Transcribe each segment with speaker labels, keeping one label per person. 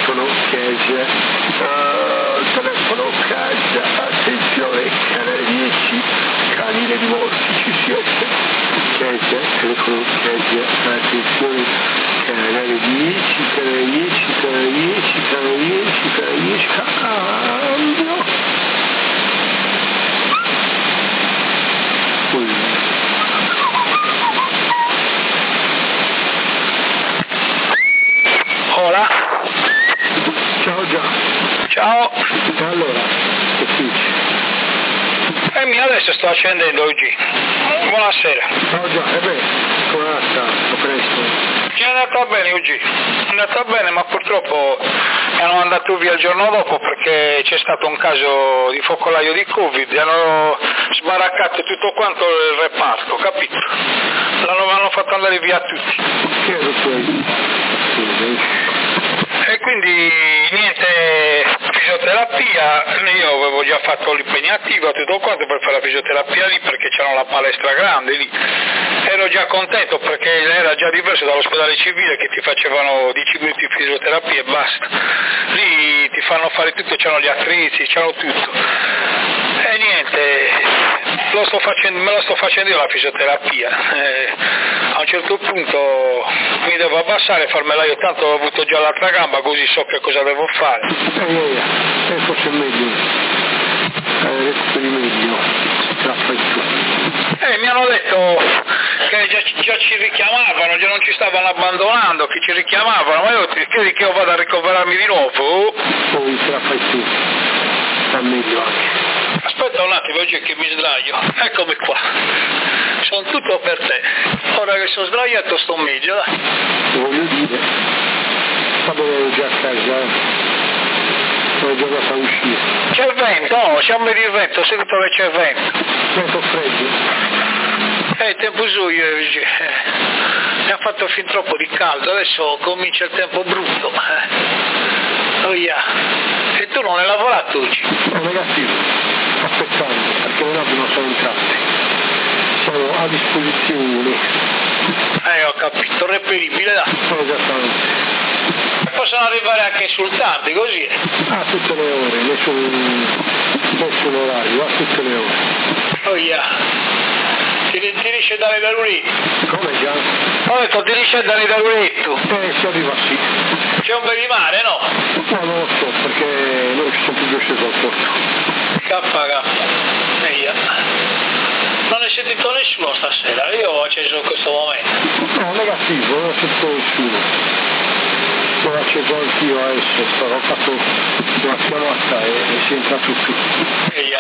Speaker 1: telefono casa, attenzione, canale 10, canile di morti, ci siete? Casa, telefono casa, attenzione, canale 10, canale 10, canale 10, canale 10, canale 10, cambio.
Speaker 2: Hola.
Speaker 1: Ciao Già.
Speaker 2: Ciao.
Speaker 1: Allora, che dici?
Speaker 2: Adesso sto accendendo oggi. Buonasera.
Speaker 1: Ciao Già, come è stato? Presto?
Speaker 2: È andata bene oggi. È andata bene, ma purtroppo hanno mandato via il giorno dopo perché c'è stato un caso di focolaio di Covid e hanno sbaraccato tutto quanto il reparto, capito? L'hanno fatto andare via tutti.
Speaker 1: Che ero tu?
Speaker 2: E quindi niente, fisioterapia, io avevo già fatto l'impegnativo tutto quanto per fare la fisioterapia lì perché c'era la palestra grande lì, ero già contento perché era già diverso dall'ospedale civile che ti facevano 10 minuti di fisioterapia e basta, lì ti fanno fare tutto, c'hanno gli attrezzi, c'hanno tutto e niente, me lo sto facendo io la fisioterapia, a un certo punto mi devo abbassare e farmela io, tanto ho avuto già l'altra gamba così so che cosa devo fare.
Speaker 1: Forse è meglio, recuperi meglio, te la fai tu.
Speaker 2: Mi hanno detto che già ci richiamavano, già non ci stavano abbandonando, che ci richiamavano, ma io ti credi che io vado a ricoverarmi di nuovo?
Speaker 1: Poi te la fai tu, sta meglio anche.
Speaker 2: Aspetta un attimo, oggi che mi sdraio, eccomi qua, sono tutto per te, ora che sono sdraiato sto meglio, dai.
Speaker 1: Voglio dire, sapevo già a casa, sono già andata a uscire.
Speaker 2: C'è il vento, c'è un bel vento, ho sentito che c'è il vento.
Speaker 1: Vento freddo.
Speaker 2: Tempo buio oggi, mi ha fatto fin troppo di caldo, adesso comincia il tempo brutto. Oh yeah. E tu non hai lavorato oggi?
Speaker 1: No, negativo, aspettando, perché le navi non sono entrate. Sono a disposizione.
Speaker 2: Ho capito, reperibile, dai.
Speaker 1: Esattamente.
Speaker 2: Possono arrivare anche sul tardi, così.
Speaker 1: A tutte le ore, nessun orario, a tutte le ore.
Speaker 2: Oh yeah. Ti riesce a dare da lunedì?
Speaker 1: Come già?
Speaker 2: Ho detto ti riesce a dare da lunedì tu?
Speaker 1: Si arriva sì.
Speaker 2: C'è un bel di mare, no?
Speaker 1: No, non lo so, perché noi ci sono più due sceso al porto.
Speaker 2: Eia. Non hai sentito nessuno stasera, io ho acceso in questo momento.
Speaker 1: No, negativo, non ho sentito nessuno. L'ho acceso anch'io adesso, ho fatto una chiamata e si è entrato tutto.
Speaker 2: Eia.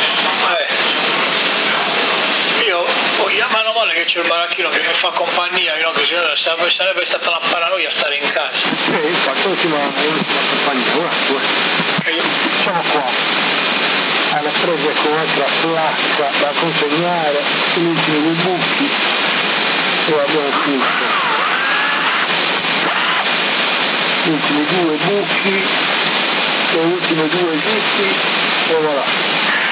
Speaker 2: Io mano male che c'è il baracchino che mi fa compagnia, che sarebbe stata una paranoia stare in casa.
Speaker 1: Infatti l'ultima compagnia, un attimo. Siamo qua, alle prese con un'altra placca da consegnare, gli ultimi due buchi e abbiamo finito. Gli ultimi due buchi, le ultime due zitti e voilà.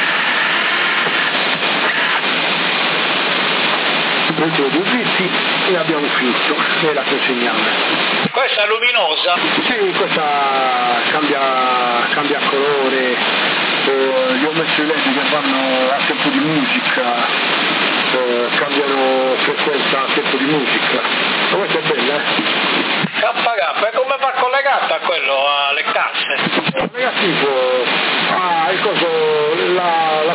Speaker 1: Dentro due zitti e abbiamo finito e la consegniamo.
Speaker 2: Questa è luminosa?
Speaker 1: Sì, questa cambia colore, gli ho messo i led che vanno a tempo di musica, cambiano frequenza a tempo di musica. Ma questa è bella,
Speaker 2: KK, e come va collegata a quello, alle casse?
Speaker 1: Negativo, il coso, la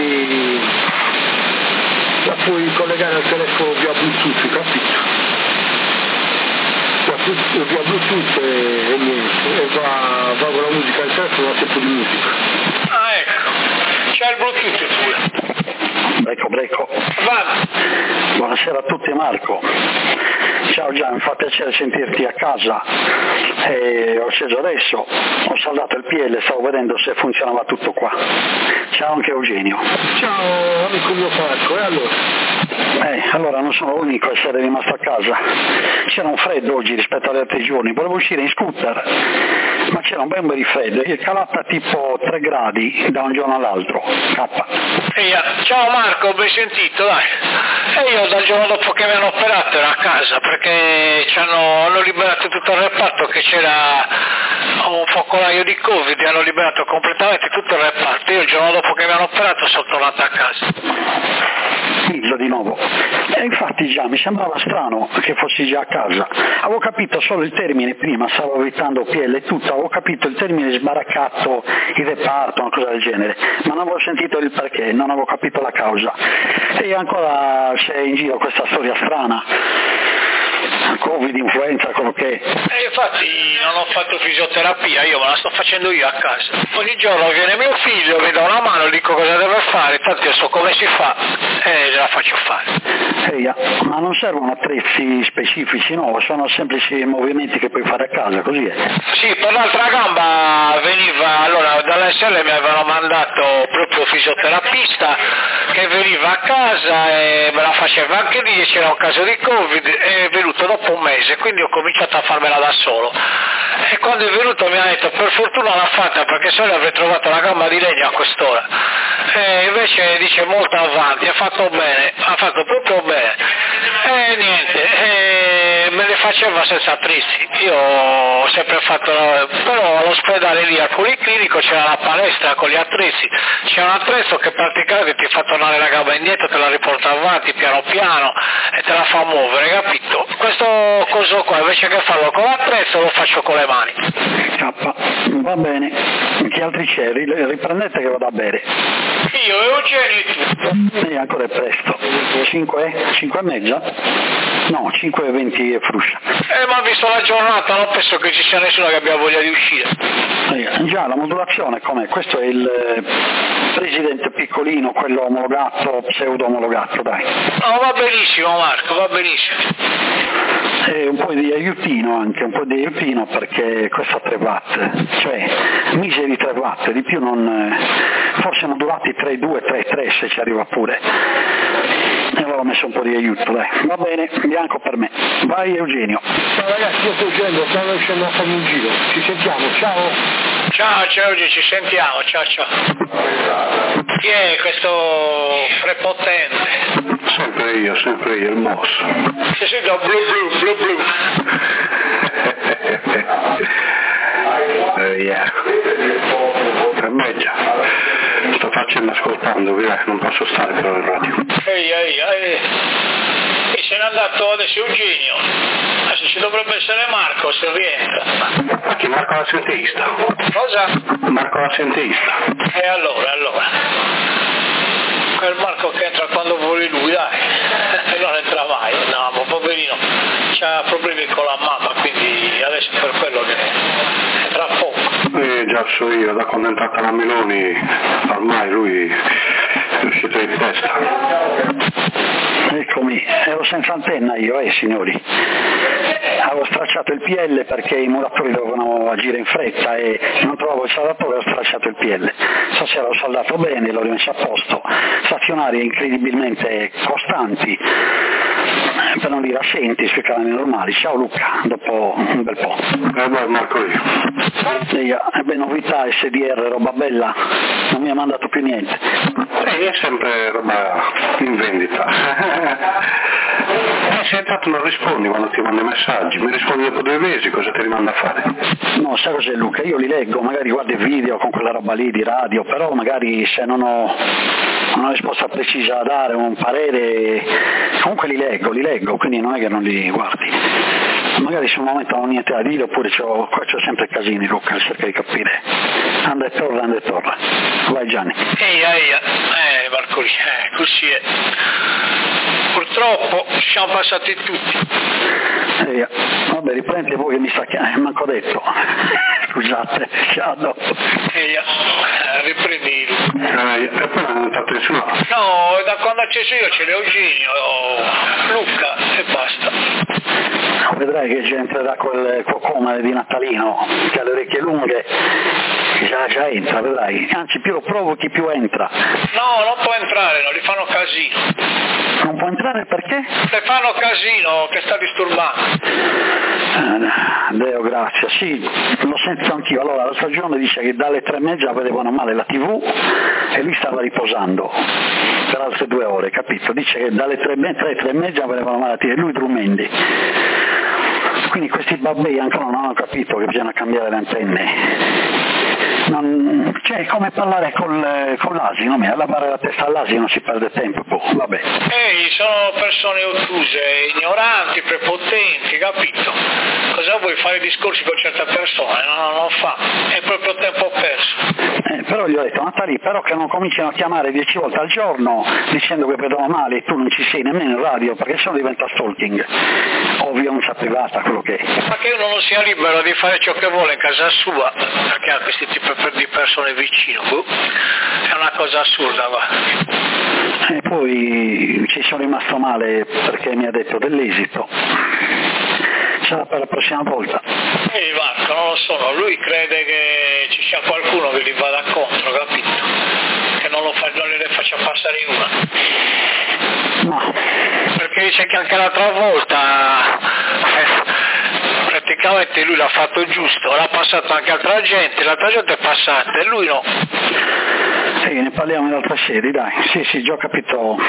Speaker 1: puoi collegare al telefono via Bluetooth, capito? Via Bluetooth e niente, e va con la musica al telefono a tempo di musica.
Speaker 2: Ecco, c'è il Bluetooth pure.
Speaker 3: Breco.
Speaker 2: Va.
Speaker 3: Buonasera a tutti, Marco. Ciao Gian, mi fa piacere sentirti a casa. Ho sceso adesso, ho saldato il PL, stavo vedendo se funzionava tutto qua. Ciao anche Eugenio.
Speaker 1: Ciao amico mio Marco, e allora?
Speaker 3: Allora non sono l'unico a essere rimasto a casa. C'era un freddo oggi rispetto agli altri giorni, volevo uscire in scooter, ma c'era un bel freddo, è calata tipo 3 gradi da un giorno all'altro.
Speaker 2: Ciao Marco, ben sentito, dai. E io dal giorno dopo che mi hanno operato ero a casa perché hanno liberato tutto il reparto che c'era ho un focolaio di Covid e hanno liberato completamente tutto il reparto. Io il giorno dopo che mi hanno operato sono tornato a casa.
Speaker 3: Dillo di nuovo. E infatti già mi sembrava strano che fossi già a casa. Avevo capito solo il termine prima, stavo evitando PL e tutto, avevo capito il termine sbaraccato, il reparto, una cosa del genere, ma non avevo sentito il perché, non avevo capito la causa. E ancora c'è in giro questa storia strana. Covid, influenza, quello che è.
Speaker 2: E infatti non ho fatto fisioterapia, io me la sto facendo io a casa. Ogni giorno viene mio figlio, mi dà una mano, dico cosa deve fare, tanto io so come si fa e la faccio fare.
Speaker 3: Ma non servono attrezzi specifici, no? Sono semplici movimenti che puoi fare a casa, così è.
Speaker 2: Sì, per l'altra gamba veniva, allora dall'SL mi avevano mandato proprio fisioterapista che veniva a casa e me la faceva anche lì, c'era un caso di Covid, è venuto dopo un mese, quindi ho cominciato a farmela da solo. E quando è venuto mi ha detto per fortuna l'ha fatta perché se no avrei trovato la gamba di legno a quest'ora. E invece dice molto avanti, ha fatto bene, ha fatto proprio bene. E niente, me le faceva senza attrezzi. Io ho sempre fatto, però all'ospedale lì al Policlinico c'era la palestra con gli attrezzi, c'è un attrezzo che praticamente ti fa tornare la gamba indietro, te la riporta avanti piano piano e te la fa muovere, capito? Questo coso qua invece che farlo con l'attrezzo lo faccio con le mani.
Speaker 3: Va bene, che altri c'è? Riprendete che vado a bere.
Speaker 2: Io e Eugenio e tu.
Speaker 3: Ancora è presto. 5 e mezza? No, 5:20 e fruscia.
Speaker 2: Ma visto la giornata non penso che ci sia nessuno che abbia voglia di uscire.
Speaker 3: Già, la modulazione com'è? Questo è il presidente piccolino, quello omologato, pseudo omologato, dai.
Speaker 2: No, va benissimo Marco, va benissimo.
Speaker 3: E un po' di aiutino anche, un po' di aiutino perché questo 3 watt, cioè miseri 3 watt, di più non, forse modulati 3,2, 3,3 se ci arriva pure. E allora ho messo un po' di aiuto, dai. Va bene, bianco per me. Vai Eugenio.
Speaker 1: Ciao ragazzi, io sto uscendo, stavo uscendo a fare un giro. Ci sentiamo, ciao.
Speaker 2: Ciao Eugenio, ci sentiamo, ciao. Chi è questo prepotente?
Speaker 1: Sempre io, il boss.
Speaker 2: Si sente blu.
Speaker 1: Per me già. Sto facendo ascoltando, via, non posso stare però in radio.
Speaker 2: E se n'è andato adesso Eugenio. Adesso ci dovrebbe essere Marco se rientra.
Speaker 1: Chi? Marco l'assenteista?
Speaker 2: Cosa?
Speaker 1: Marco l'assenteista.
Speaker 2: E allora. Quel Marco che entra quando vuole lui, dai. E non entra mai. No, ma poverino. C'ha problemi con la mamma, quindi adesso per quello che entra poco.
Speaker 1: Già so io, da quando è entrata la Meloni, ormai lui è uscito di testa.
Speaker 3: Eccomi, ero senza antenna io, signori. Avevo stracciato il PL perché i muratori dovevano agire in fretta e non trovavo il saldatore, ho stracciato il PL. Stasera l'ho saldato bene, l'ho rimesso a posto. Stazionari incredibilmente costanti, per non dire assenti sui canali normali. Ciao Luca, dopo un bel po'.
Speaker 1: Marco io.
Speaker 3: Novità, SDR, roba bella, non mi ha mandato più niente.
Speaker 1: È sempre roba in vendita. Se intanto non rispondi quando ti mando i messaggi, mi rispondi dopo 2 mesi, cosa ti rimanda a fare?
Speaker 3: No, sai cos'è Luca? Io li leggo, magari guardo il video con quella roba lì di radio, però magari se non ho una risposta precisa da dare, un parere, comunque li leggo, quindi non è che non li guardi. Magari se un momento non ho niente da dire, oppure qua c'ho sempre casini Luca, cerca di capire. Anda e torna. Vai Gianni.
Speaker 2: Marco, così è. Purtroppo ci siamo passati tutti.
Speaker 3: Vabbè, riprendi voi che mi sa che manco detto. Scusate, ciao dopo.
Speaker 2: Riprendi.
Speaker 1: E poi non è fatto nessuno.
Speaker 2: No, da quando ho acceso io c'è Eugenio, Luca e basta.
Speaker 3: Vedrai che già entrerà quel cocomane di Natalino che ha le orecchie lunghe, già entra, vedrai, anzi più lo provochi più entra.
Speaker 2: No, non può entrare, non gli fanno casino.
Speaker 3: Non può entrare perché?
Speaker 2: Le fanno casino, che sta disturbando.
Speaker 3: Deo grazia, sì, lo sento anch'io. Allora la stagione dice che dalle 3:30 vedevano male la TV e lui stava riposando per altre 2 ore, capito? Dice che dalle 3:30 vedevano male la TV e lui Drumendi. Quindi questi babbei ancora non hanno capito che bisogna cambiare le antenne. Cioè, è come parlare con l'asino, a lavare la testa all'asino non si perde tempo, vabbè.
Speaker 2: Sono persone ottuse, ignoranti, prepotenti, capito? Cosa vuoi fare discorsi con certe persone? No, non fa, è proprio tempo perso.
Speaker 3: Però gli ho detto, Natali, però che non cominciano a chiamare 10 volte al giorno dicendo che vedono male e tu non ci sei nemmeno in radio, perché sennò diventa stalking o violenza privata, quello che è.
Speaker 2: Ma che uno non sia libero di fare ciò che vuole in casa sua, perché ha questi tipi di persone vicino, è una cosa assurda, va.
Speaker 3: E poi ci sono rimasto male perché mi ha detto dell'esito. Sarà per la prossima volta.
Speaker 2: Marco, non lo so, lui crede che ci sia qualcuno che gli vada contro, capito? Che non le faccia passare in una.
Speaker 3: No.
Speaker 2: Perché dice che anche l'altra volta praticamente lui l'ha fatto giusto, l'ha passato anche l'altra gente è passata e lui no.
Speaker 3: Sì, ne parliamo in altre sedi, dai. Sì, già ho capito.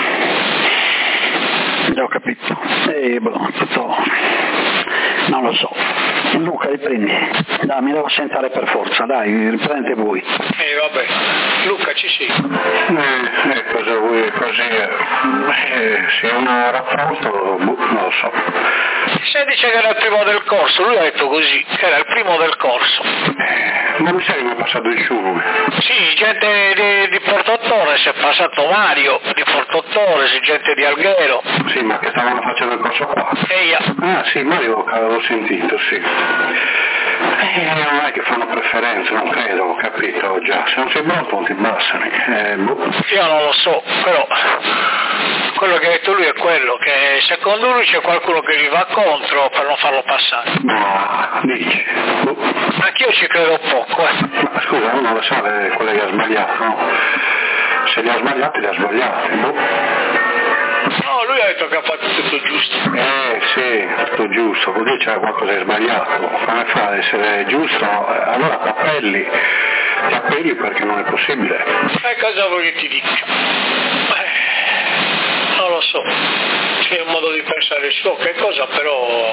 Speaker 3: Tutto. Non lo so. Luca, riprendi. Dai, mi devo sentare per forza, dai, riprendete voi.
Speaker 2: Vabbè. Luca, ci sei?
Speaker 1: Cosa vuoi così? Se uno rapporto, non lo so.
Speaker 2: Se dice che era il primo del corso, lui ha detto così, che era il primo del corso.
Speaker 1: Ma mi sai che mi è passato il ciume?
Speaker 2: Sì, gente di Portottore, si è passato Mario di Portottore, gente di Alghero.
Speaker 1: Sì, ma che stavano facendo il corso qua? Ah sì, Mario avevo sentito, sì. Non è che fanno preferenze, non credo, ho capito già. Se non sei pronto non ti bastano.
Speaker 2: Io non lo so, però quello che ha detto lui è quello, che secondo lui c'è qualcuno che gli va contro per non farlo passare.
Speaker 1: Ma dici?
Speaker 2: Anch'io ci credo poco.
Speaker 1: Ma scusa, uno lo sa quello che ha sbagliato, no? Se li ha sbagliati, li ha sbagliati.
Speaker 2: No, lui ha detto che ha fatto tutto giusto.
Speaker 1: Sì, tutto giusto, così c'è qualcosa di sbagliato. Come fa ad essere giusto? Allora ti appelli perché non è possibile.
Speaker 2: Cosa vuoi che ti dica? Non lo so, c'è un modo di pensare suo, che cosa però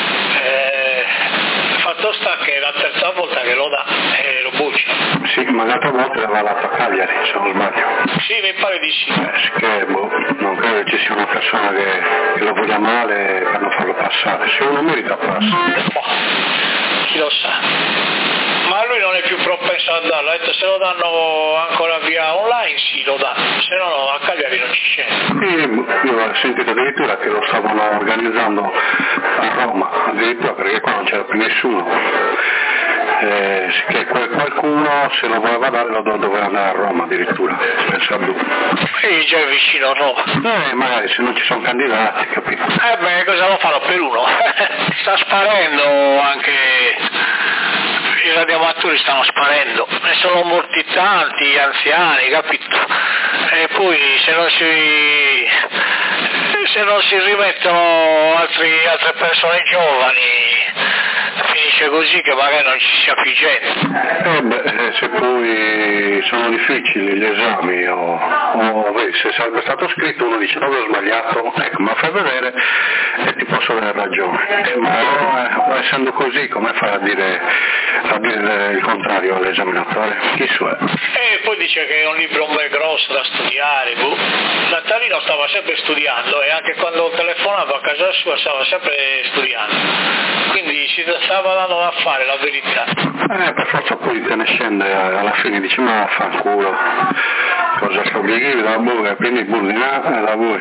Speaker 2: il fatto sta che è la terza volta che lo dà e lo buccia.
Speaker 1: Sì, ma l'altra volta l'aveva dato a Cagliari, se non sbaglio.
Speaker 2: Sì, mi pare di sì.
Speaker 1: Che non credo che ci sia una persona che lo voglia male per non farlo passare. Se uno merita passa.
Speaker 2: Chi lo sa. Ma lui non è più propenso a darlo, ha detto se lo danno ancora via online sì lo dà, se no a Cagliari non ci scende.
Speaker 1: Io ho sentito addirittura che lo stavano organizzando a Roma, addirittura perché qua non c'era più nessuno. Che qualcuno se lo voleva dare lo doveva andare a Roma addirittura, pensa a lui.
Speaker 2: Sì, già è vicino a Roma.
Speaker 1: Magari se non ci sono candidati, capito?
Speaker 2: Cosa lo fanno per uno? Sta sparendo anche... I radioamatori stanno sparendo, ne sono morti tanti, anziani, capito? E poi se non si rimettono altre persone giovani, finisce così che magari non ci sia più gente.
Speaker 1: Se poi sono difficili gli esami se sarebbe stato scritto uno dice dove ho sbagliato, ecco, ma fai vedere e ti posso dare ragione. Ma essendo così come fai a dire il contrario all'esaminatore? Chi su è?
Speaker 2: E poi dice che è un libro un bel grosso da studiare. Natalino stava sempre studiando e anche quando telefonava a casa sua stava sempre studiando. Quindi si stava dando da fare la verità.
Speaker 1: Per forza poi te ne scende alla fine dici ma fanculo, cosa che obblighi da voi, quindi bullina da voi.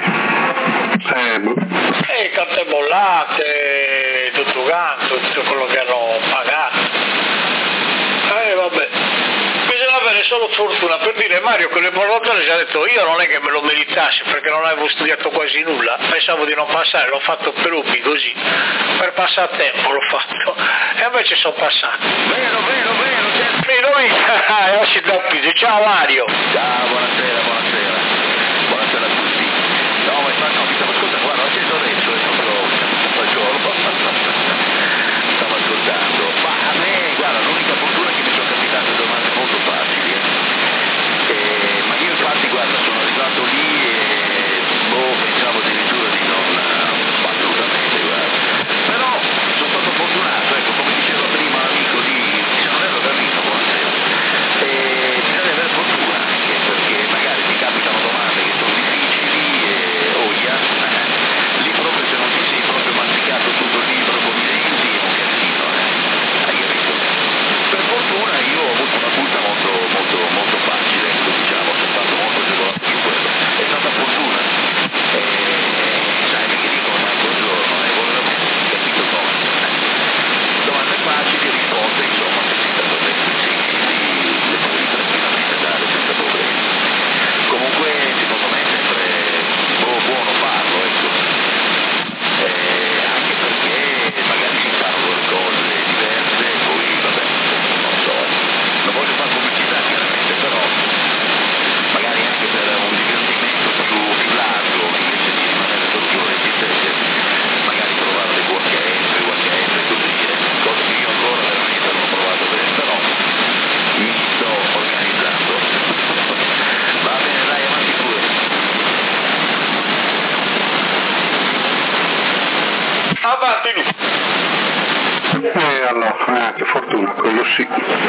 Speaker 2: Carte bollate, tutto ganto, tutto quello che hanno pagato. Vabbè. Bisogna avere solo fortuna, per dire Mario con le borrotole ci ha detto io non è che me lo meritassi perché non avevo studiato quasi nulla, pensavo di non passare, l'ho fatto per hobby così, per passatempo l'ho fatto e invece sono passato.
Speaker 4: Vero,
Speaker 2: Oggi da qui, ciao Mario.
Speaker 4: Ciao, buonasera a tutti. No, ma mi stavo ascoltando, guarda, ho acceso adesso, è proprio giorno. Stavo ascoltando, ma a me, guarda, l'unica fortuna è che mi sono capitate domande molto facili. Ma io infatti, guarda, sono arrivato lì e pensavo addirittura di non, assolutamente, guarda. Però sono stato
Speaker 1: Che fortuna, quello sì.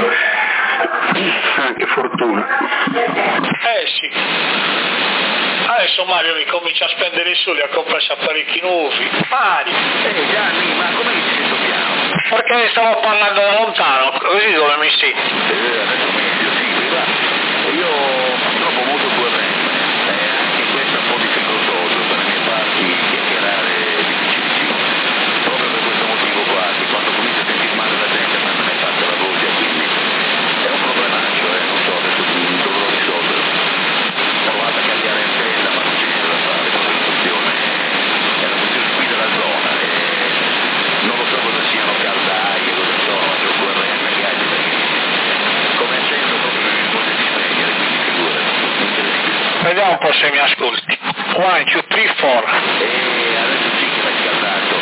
Speaker 1: Che fortuna.
Speaker 2: Sì. Adesso Mario ricomincia a spendere i soldi a comprarsi apparecchi nuovi. Mario!
Speaker 4: Gianni, ma come ti sento piano?
Speaker 2: Perché stavo parlando da lontano, così dove mi senti?
Speaker 4: Adesso meglio, sì, guarda. Io purtroppo molto corrente, anche questo è un po' difficoltoso per le mie parti, chiacchierare è difficilissimo. Proprio per questo motivo qua, che quando comincio a sentire male la gente a me ne passa la voce, quindi è un problemaccio, non so, adesso dovrò risolverlo. Ho provato a cambiare antella, ma non c'è niente da fare, proprio la funzione è la funzione qui della zona e non lo so cosa siano caldaie, cosa sono, c'è un QRM che agita che come accendo proprio non potete spegnere, quindi figurati, incredibile.
Speaker 2: Vediamo un po' se mi ascolti. 1, 2, 3, 4.
Speaker 4: Adesso sì che l'hai scaldato.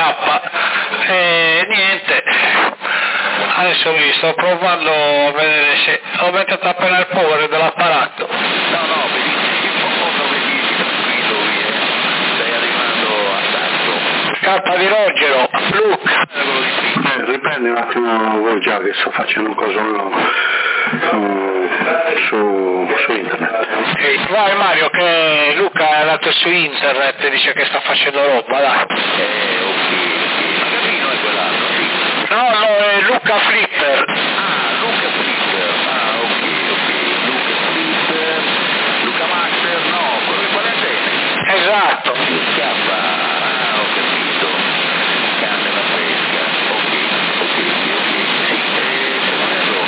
Speaker 2: Niente. Adesso mi sto provando a vedere se ho messo appena il power dell'apparato.
Speaker 4: No, benissimo, 9:10, tranquillo, stai arrivando a Sasso.
Speaker 2: K di Rogero, Luke.
Speaker 1: Riprendi un attimo voi già che sto facendo un coso su internet.
Speaker 2: Vai Mario che Luca è andato su internet e dice che sta facendo roba, dai.
Speaker 4: Ok, ma Gabino è quell'altro, sì.
Speaker 2: No, è Luca Flipper.
Speaker 4: Luca Flipper, ok, Luca Flipper, Luca Master, no, quello che fa le antenne.
Speaker 2: Esatto.
Speaker 4: Scappa, ho capito, canne la fresca, ok, sì, se non erro,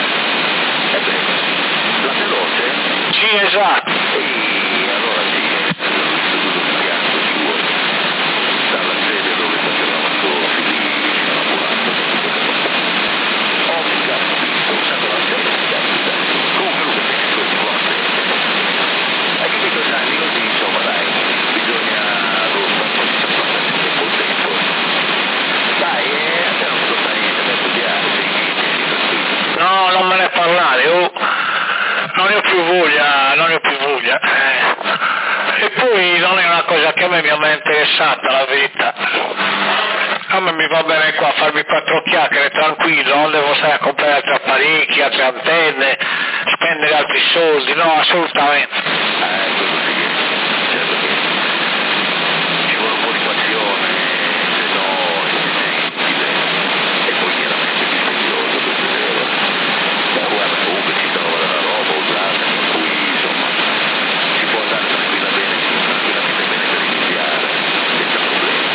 Speaker 4: la veloce?
Speaker 2: Sì, esatto.
Speaker 4: Allora sì, l'istituto di pianto ci vuole, dalla sede dove facevamo il corso lì vicino all'ambulanza, ho capito, usando la sede, capita. Comunque Luca tiene suoi di buona fede. Hai capito Gianni, così insomma dai, bisogna passare col tempo. Dai, a te non ti costa niente per studiare, sei tranquillo.
Speaker 2: No, non me ne parlare, non ne ho più voglia. E poi non è una cosa che a me mi ha mai interessata, la verità. A me mi va bene qua a farmi 4 chiacchiere tranquillo, non devo stare a comprare altri apparecchi, altre antenne, spendere altri soldi, no, assolutamente.
Speaker 4: Quello sì, certo che ci vuole un po' di passione, se no è inutile e poi chiaramente dispendioso, questo è vero. Ma guarda, comunque si trova della roba usata in cui insomma si può andare tranquillamente bene per iniziare, senza problemi.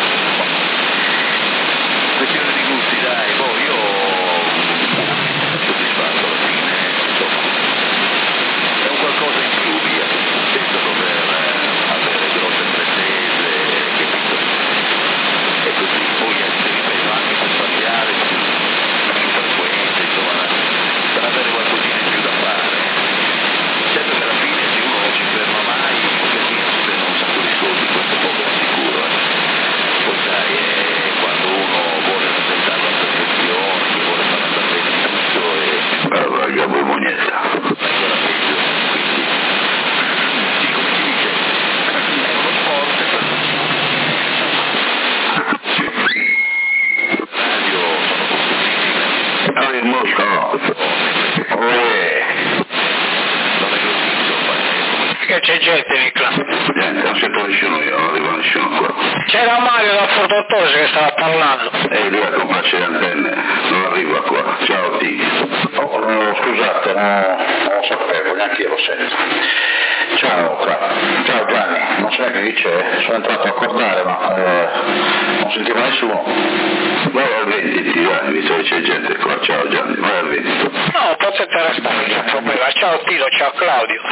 Speaker 4: Questione di gusti, dai, io soddisfatto alla fine, insomma, è un qualcosa in più, via, senza dover avere grosse pretese, capito? E così, poi ti ripeto, anche per spaziare più frequente, insomma, per avere qualcosina in più da fare. Certo che alla fine se uno non ci ferma mai, un casino spende un sacco di soldi, questo è poco ma sicuro, Poi sai, quando uno vuole rasentare la perfezione, che vuole fare andare bene tutto e
Speaker 1: Io avevo niente.
Speaker 4: ancora peggio, quindi sì, come si dice, è uno sport per radio sono costosissime.
Speaker 1: Molto.
Speaker 4: Non è così, insomma,
Speaker 2: Che c'è gente in classe.
Speaker 1: Niente, non si può nessuno io, non arriva nessuno qua.
Speaker 2: C'era Mario da Fortottosi che stava parlando.
Speaker 1: Lui a comprarsi le antenne, non arriva qua. Ciao T. Scusate, non lo sapevo, neanche io lo sento. Ciao Gianni, non so neanche chi c'è, sono entrato a accordare ma non sentiva nessuno. Vai al venditi, vai, visto che c'è gente qua, ciao Gianni, vai al venditi.
Speaker 2: No, potete restare, non c'è problema. Ciao Tilo, ciao Claudio.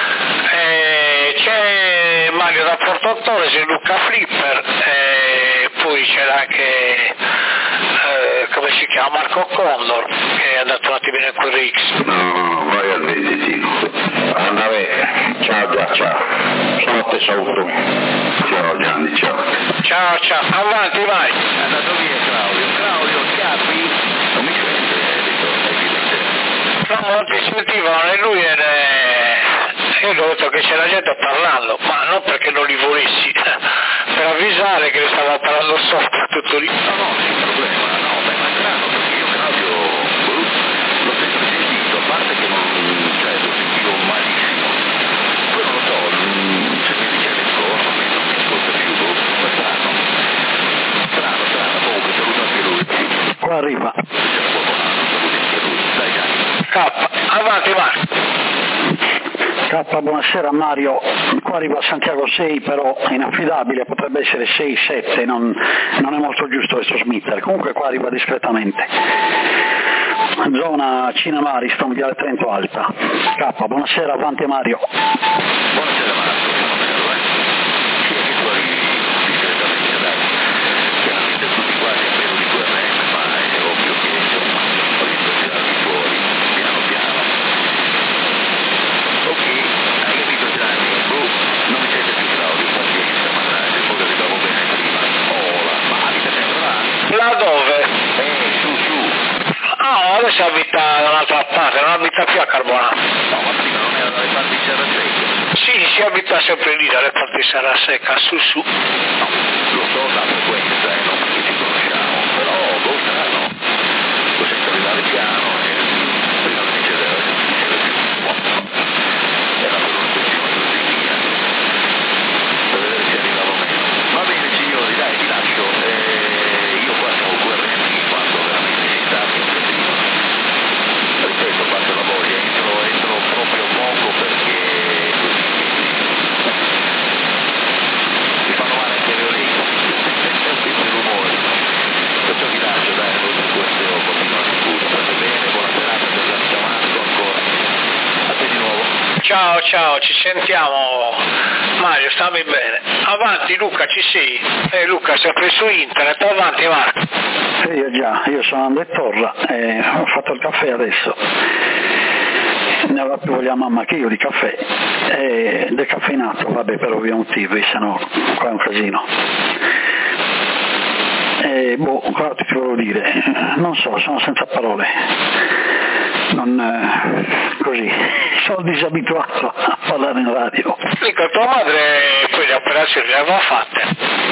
Speaker 2: C'è Mario da Fortottosi, Luca Flipper, poi c'era anche come si chiama, Marco Condor, che è andato un attimo in quel X.
Speaker 1: No, vai al venditi. Andare, ciao. Sono te saluto. Ciao Gianni, ciao.
Speaker 2: Ciao, avanti, vai.
Speaker 4: è andato via Claudio, scappi? Non mi sente, è evidente.
Speaker 2: No, non ti sentivano, e lui io ho detto che c'era gente parlando, ma non perché non li volessi, per avvisare che stava parlando sopra tutto lì.
Speaker 4: No, nessun problema, no, beh, ma strano perché io
Speaker 2: Avanti Marco.
Speaker 3: K, buonasera Mario, qua arriva a Santiago 6, però è inaffidabile, potrebbe essere 6-7, non è molto giusto questo smitter, comunque qua arriva discretamente. Zona Cinema Ariston, Viale Trento Alta. K, buonasera, avanti Mario.
Speaker 4: Buonasera Marco, sono bello, Sì, che tu arrivi discretamente, dai. Chiaramente tutti quasi a meno di QRM, ma è ovvio che insomma ho visto tirarli fuori, piano piano. Ok, hai capito Gianni? Non mi siete più Claudio, pazienza, mannaggia, poi arrivavo bene prima. Ma abita sempre là?
Speaker 2: Là dove?
Speaker 4: Su.
Speaker 2: Ah, adesso abita da un'altra parte, non abita più a Carbonara.
Speaker 4: No, ma prima non era dalle parti di Serra Secca?
Speaker 2: Sì, si abita sempre lì dalle parti di Serra Secca, su.
Speaker 4: No, lo so la frequenza, non perché ci conosciamo, però strano. Lo sento arrivare piano e prima mi diceva più. Era per una questione così via. Per vedere se arrivavo meno. Va bene signori, dai, vi lascio. Io qua siamo QRM quando veramente si sta in casino. Ripeto, faccio la voglia, entro proprio poco perché così mi fanno male anche le orecchie. Questi rumori. Perciò vi lascio, dai, dopo questo continuo a discutere. Va bene, buona serata, ciao Marco ancora. A te di nuovo.
Speaker 2: Ciao, ci sentiamo Mario, stammi bene. Avanti Luca, ci sei? Luca, sempre su internet, avanti Marco.
Speaker 3: Io sono Andrea Torra e ho fatto il caffè adesso. Ne aveva più voglia mamma che io di caffè, decaffeinato, vabbè, per ovvi motivi, sennò qua è un casino. Cosa ti volevo dire? Non so, sono senza parole. Così, sono disabituato a parlare in radio.
Speaker 2: Dico, tua madre quelle operazioni le aveva fatte?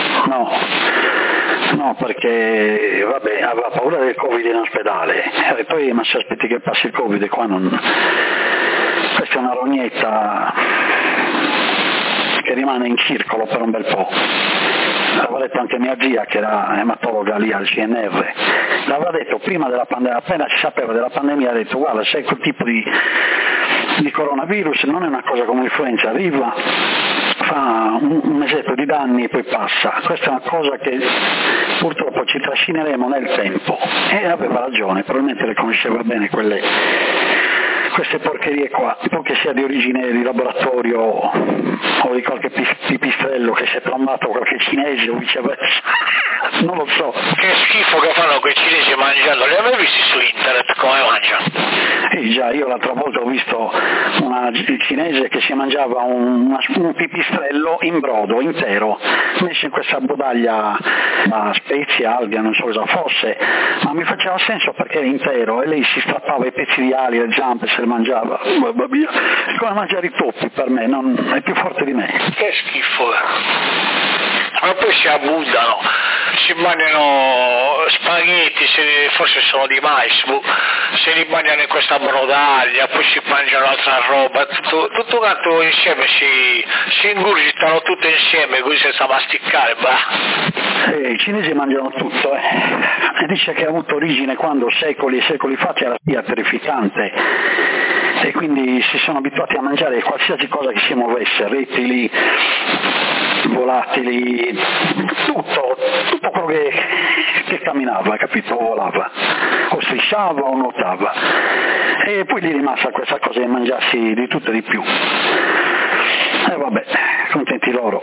Speaker 3: No, perché vabbè, aveva paura del Covid in ospedale e poi ma se aspetti che passi il Covid qua questa è una rognetta che rimane in circolo per un bel po'. L'aveva detto anche mia zia che era ematologa lì al CNR, l'aveva detto prima della pandemia, appena si sapeva della pandemia ha detto guarda, se quel tipo di coronavirus non è una cosa come l'influenza, arriva, fa un mesetto di danni e poi passa, questa è una cosa che purtroppo ci trascineremo nel tempo, e aveva ragione, probabilmente le conosceva bene queste porcherie qua, poi che sia di origine di laboratorio o di qualche pipistrello che si è trombato qualche cinese o viceversa, non lo so.
Speaker 2: Che schifo che fanno quei cinesi mangiando, li avevi visti su internet come mangiano?
Speaker 3: Già, io l'altra volta ho visto una cinese che si mangiava un pipistrello in brodo, intero, messo in questa bodaglia a spezie, alghe, non so cosa fosse, ma mi faceva senso perché era intero e lei si strappava i pezzi di ali, le zampe, se le mangiava, mamma mia, è come mangiare i topi per me, è più forte di me.
Speaker 2: Che schifo, ma poi si abusano, si mangiano spaghetti, forse sono di mais, se li mangiano in questa brodaglia, poi si mangiano altra roba, tutto quanto insieme, si ingurgitano tutto insieme così senza masticare,
Speaker 3: I cinesi mangiano tutto, e dice che ha avuto origine quando secoli e secoli fa c'era spia terrificante e quindi si sono abituati a mangiare qualsiasi cosa che si muovesse, rettili, volatili, tutto quello che camminava, capito, volava, o strisciava o nuotava, e poi gli è rimasta questa cosa di mangiarsi di tutto e di più, e vabbè, contenti loro.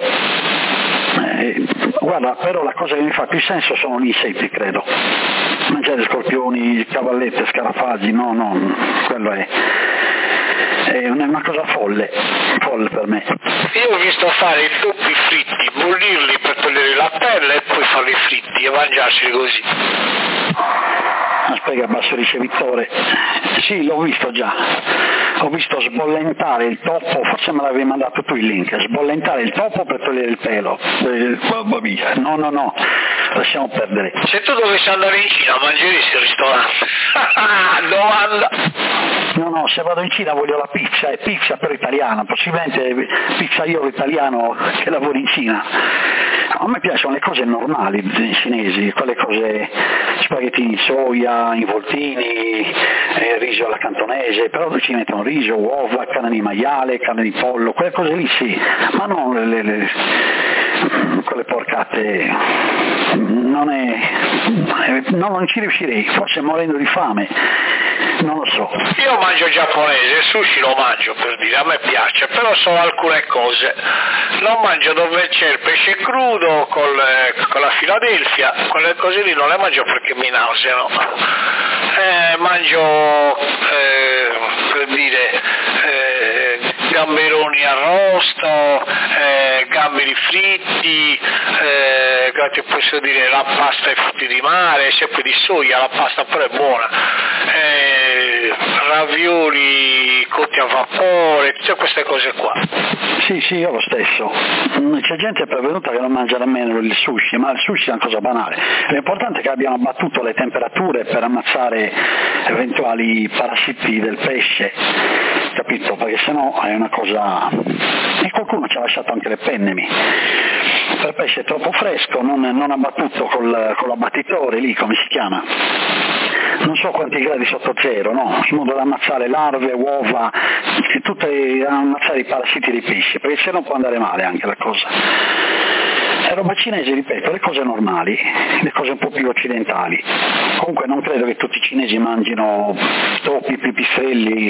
Speaker 3: Guarda, però la cosa che mi fa più senso sono gli insetti, credo, mangiare scorpioni, cavallette, scarafaggi, no, quello è una cosa folle per me.
Speaker 2: Io ho visto fare i topi fritti, bollirli per togliere la pelle e poi farli fritti e mangiarseli così.
Speaker 3: Spiega a basso ricevitore. Sì, l'ho visto già. Ho visto sbollentare il topo, forse me l'avevi mandato tu il link, sbollentare il topo per togliere il pelo. Mamma mia, no, lasciamo perdere.
Speaker 2: Se tu dovessi andare in Cina mangeresti al ristorante? Domanda.
Speaker 3: No, se vado in Cina voglio la pizza, è pizza però italiana, possibilmente pizzaiolo italiano che lavora in Cina. A me piacciono le cose normali cinesi, quelle cose, spaghetti di soia, involtini, riso alla cantonese, però ci mettono riso, uova, carne di maiale, carne di pollo, quelle cose lì sì, ma non quelle porcate, non ci riuscirei, forse morendo di fame, non lo so.
Speaker 2: Io mangio giapponese, il sushi lo mangio, per dire, a me piace, però so alcune cose, non mangio dove c'è il pesce crudo con la Philadelphia, quelle cose lì non le mangio perché mi nauseano, mangio per dire gamberoni arrosto, gamberi fritti, che posso dire, la pasta ai frutti di mare, sempre di soia, la pasta però è buona, ravioli cotti a vapore, tutte queste cose qua.
Speaker 3: Sì, io lo stesso. C'è gente pervenuta che non mangia nemmeno il sushi, ma il sushi è una cosa banale. L'importante è che abbiano abbattuto le temperature per ammazzare eventuali parassiti del pesce, capito? Perché sennò è una cosa... E qualcuno ci ha lasciato anche le penne. Per pesce troppo fresco, non abbattuto con l'abbattitore lì, come si chiama? Non so quanti gradi sotto zero, no? In modo da ammazzare larve, uova, ammazzare i parassiti dei pesci, perché se no può andare male anche la cosa. È roba cinese, ripeto, le cose normali, le cose un po' più occidentali. Comunque non credo che tutti i cinesi mangino topi, pipistrelli,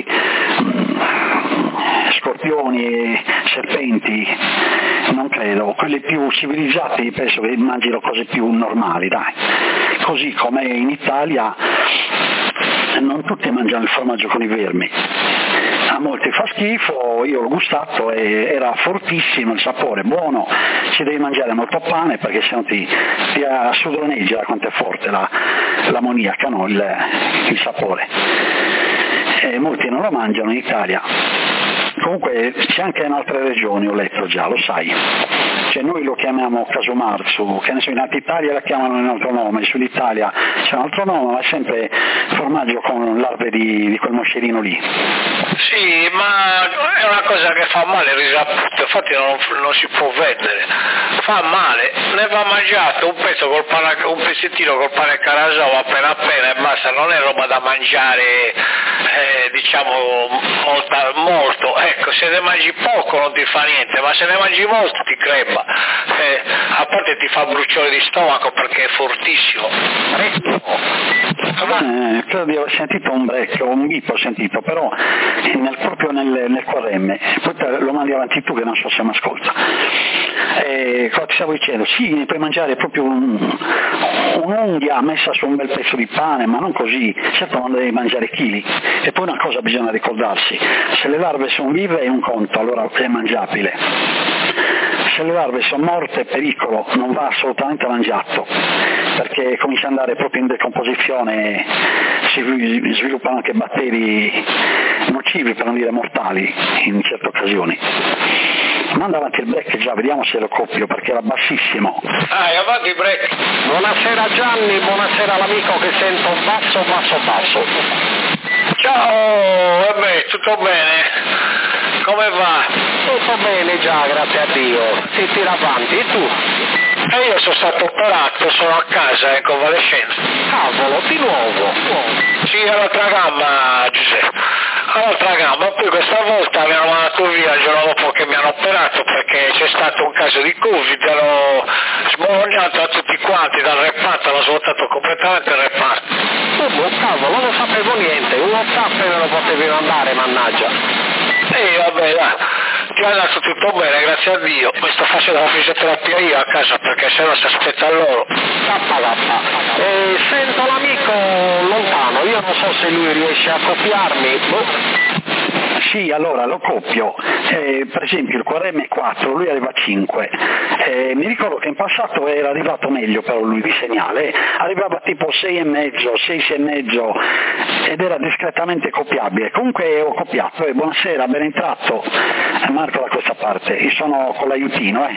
Speaker 3: scorpioni, serpenti, non credo. Quelli più civilizzati penso che mangino cose più normali, dai. Così come in Italia non tutti mangiano il formaggio con i vermi. A molti fa schifo, io l'ho gustato e era fortissimo il sapore, buono, ci devi mangiare molto pane perché sennò ti sudroneggia quanto è forte l'ammoniaca, no? il sapore. E molti non lo mangiano in Italia. Comunque c'è anche in altre regioni, ho letto già, lo sai. Cioè noi lo chiamiamo casumarzu, che ne so, in Alta Italia la chiamano in un altro nome, in Sud Italia c'è un altro nome, ma è sempre formaggio con larve di quel moscerino lì.
Speaker 2: Sì, ma è una cosa che fa male il risaputo, infatti non si può vendere, fa male, ne va mangiato un pezzettino col pane Carasau appena e basta, non è roba da mangiare diciamo molto, ecco, se ne mangi poco non ti fa niente, ma se ne mangi molto ti crepa, a parte ti fa bruciore di stomaco perché è fortissimo.
Speaker 3: Credo di aver sentito un break o un bip ho sentito, però proprio nel QRM, poi lo mandi avanti tu che non so se mi ascolta. Cosa ti stavo dicendo? Sì, ne puoi mangiare proprio un'unghia messa su un bel pezzo di pane, ma non così, certo non devi mangiare chili. E poi una cosa bisogna ricordarsi, se le larve sono vive è un conto, allora è mangiabile. Se le larve sono morte, pericolo, non va assolutamente mangiato, perché comincia ad andare proprio in decomposizione, si sviluppano anche batteri nocivi, per non dire mortali, in certe occasioni. Manda avanti il break già, vediamo se lo copio, perché era bassissimo.
Speaker 2: È avanti il break.
Speaker 5: Buonasera Gianni, buonasera all'amico che sento basso.
Speaker 2: Ciao, tutto bene? Come va?
Speaker 5: Tutto bene già, grazie a Dio. Si tira avanti, e tu?
Speaker 2: Io sono stato operato, sono a casa in convalescenza.
Speaker 5: Cavolo, di nuovo?
Speaker 2: Sì, all'altra gamba, Giuseppe. All'altra gamba, poi questa volta mi hanno mandato via il giorno dopo che mi hanno operato perché c'è stato un caso di Covid, l'ho sborognato a tutti quanti dal reparto, l'ho svuotato completamente il reparto.
Speaker 5: Cavolo, non sapevo niente, un WhatsApp me lo potevi mandare, mannaggia.
Speaker 2: Vabbè, dai. Ti è andato tutto bene, grazie a Dio. Mi sto facendo la fisioterapia io a casa perché se no si aspetta loro.
Speaker 5: Sento l'amico lontano, io non so se lui riesce a copiarmi.
Speaker 3: Sì, allora lo copio. Per esempio il QRM4 lui arriva a 5. Mi ricordo che in passato era arrivato meglio però lui di segnale, arrivava tipo 6,5, 6,5 ed era discretamente copiabile. Comunque ho copiato, buonasera, ben entrato. Marco da questa parte, io sono con l'aiutino.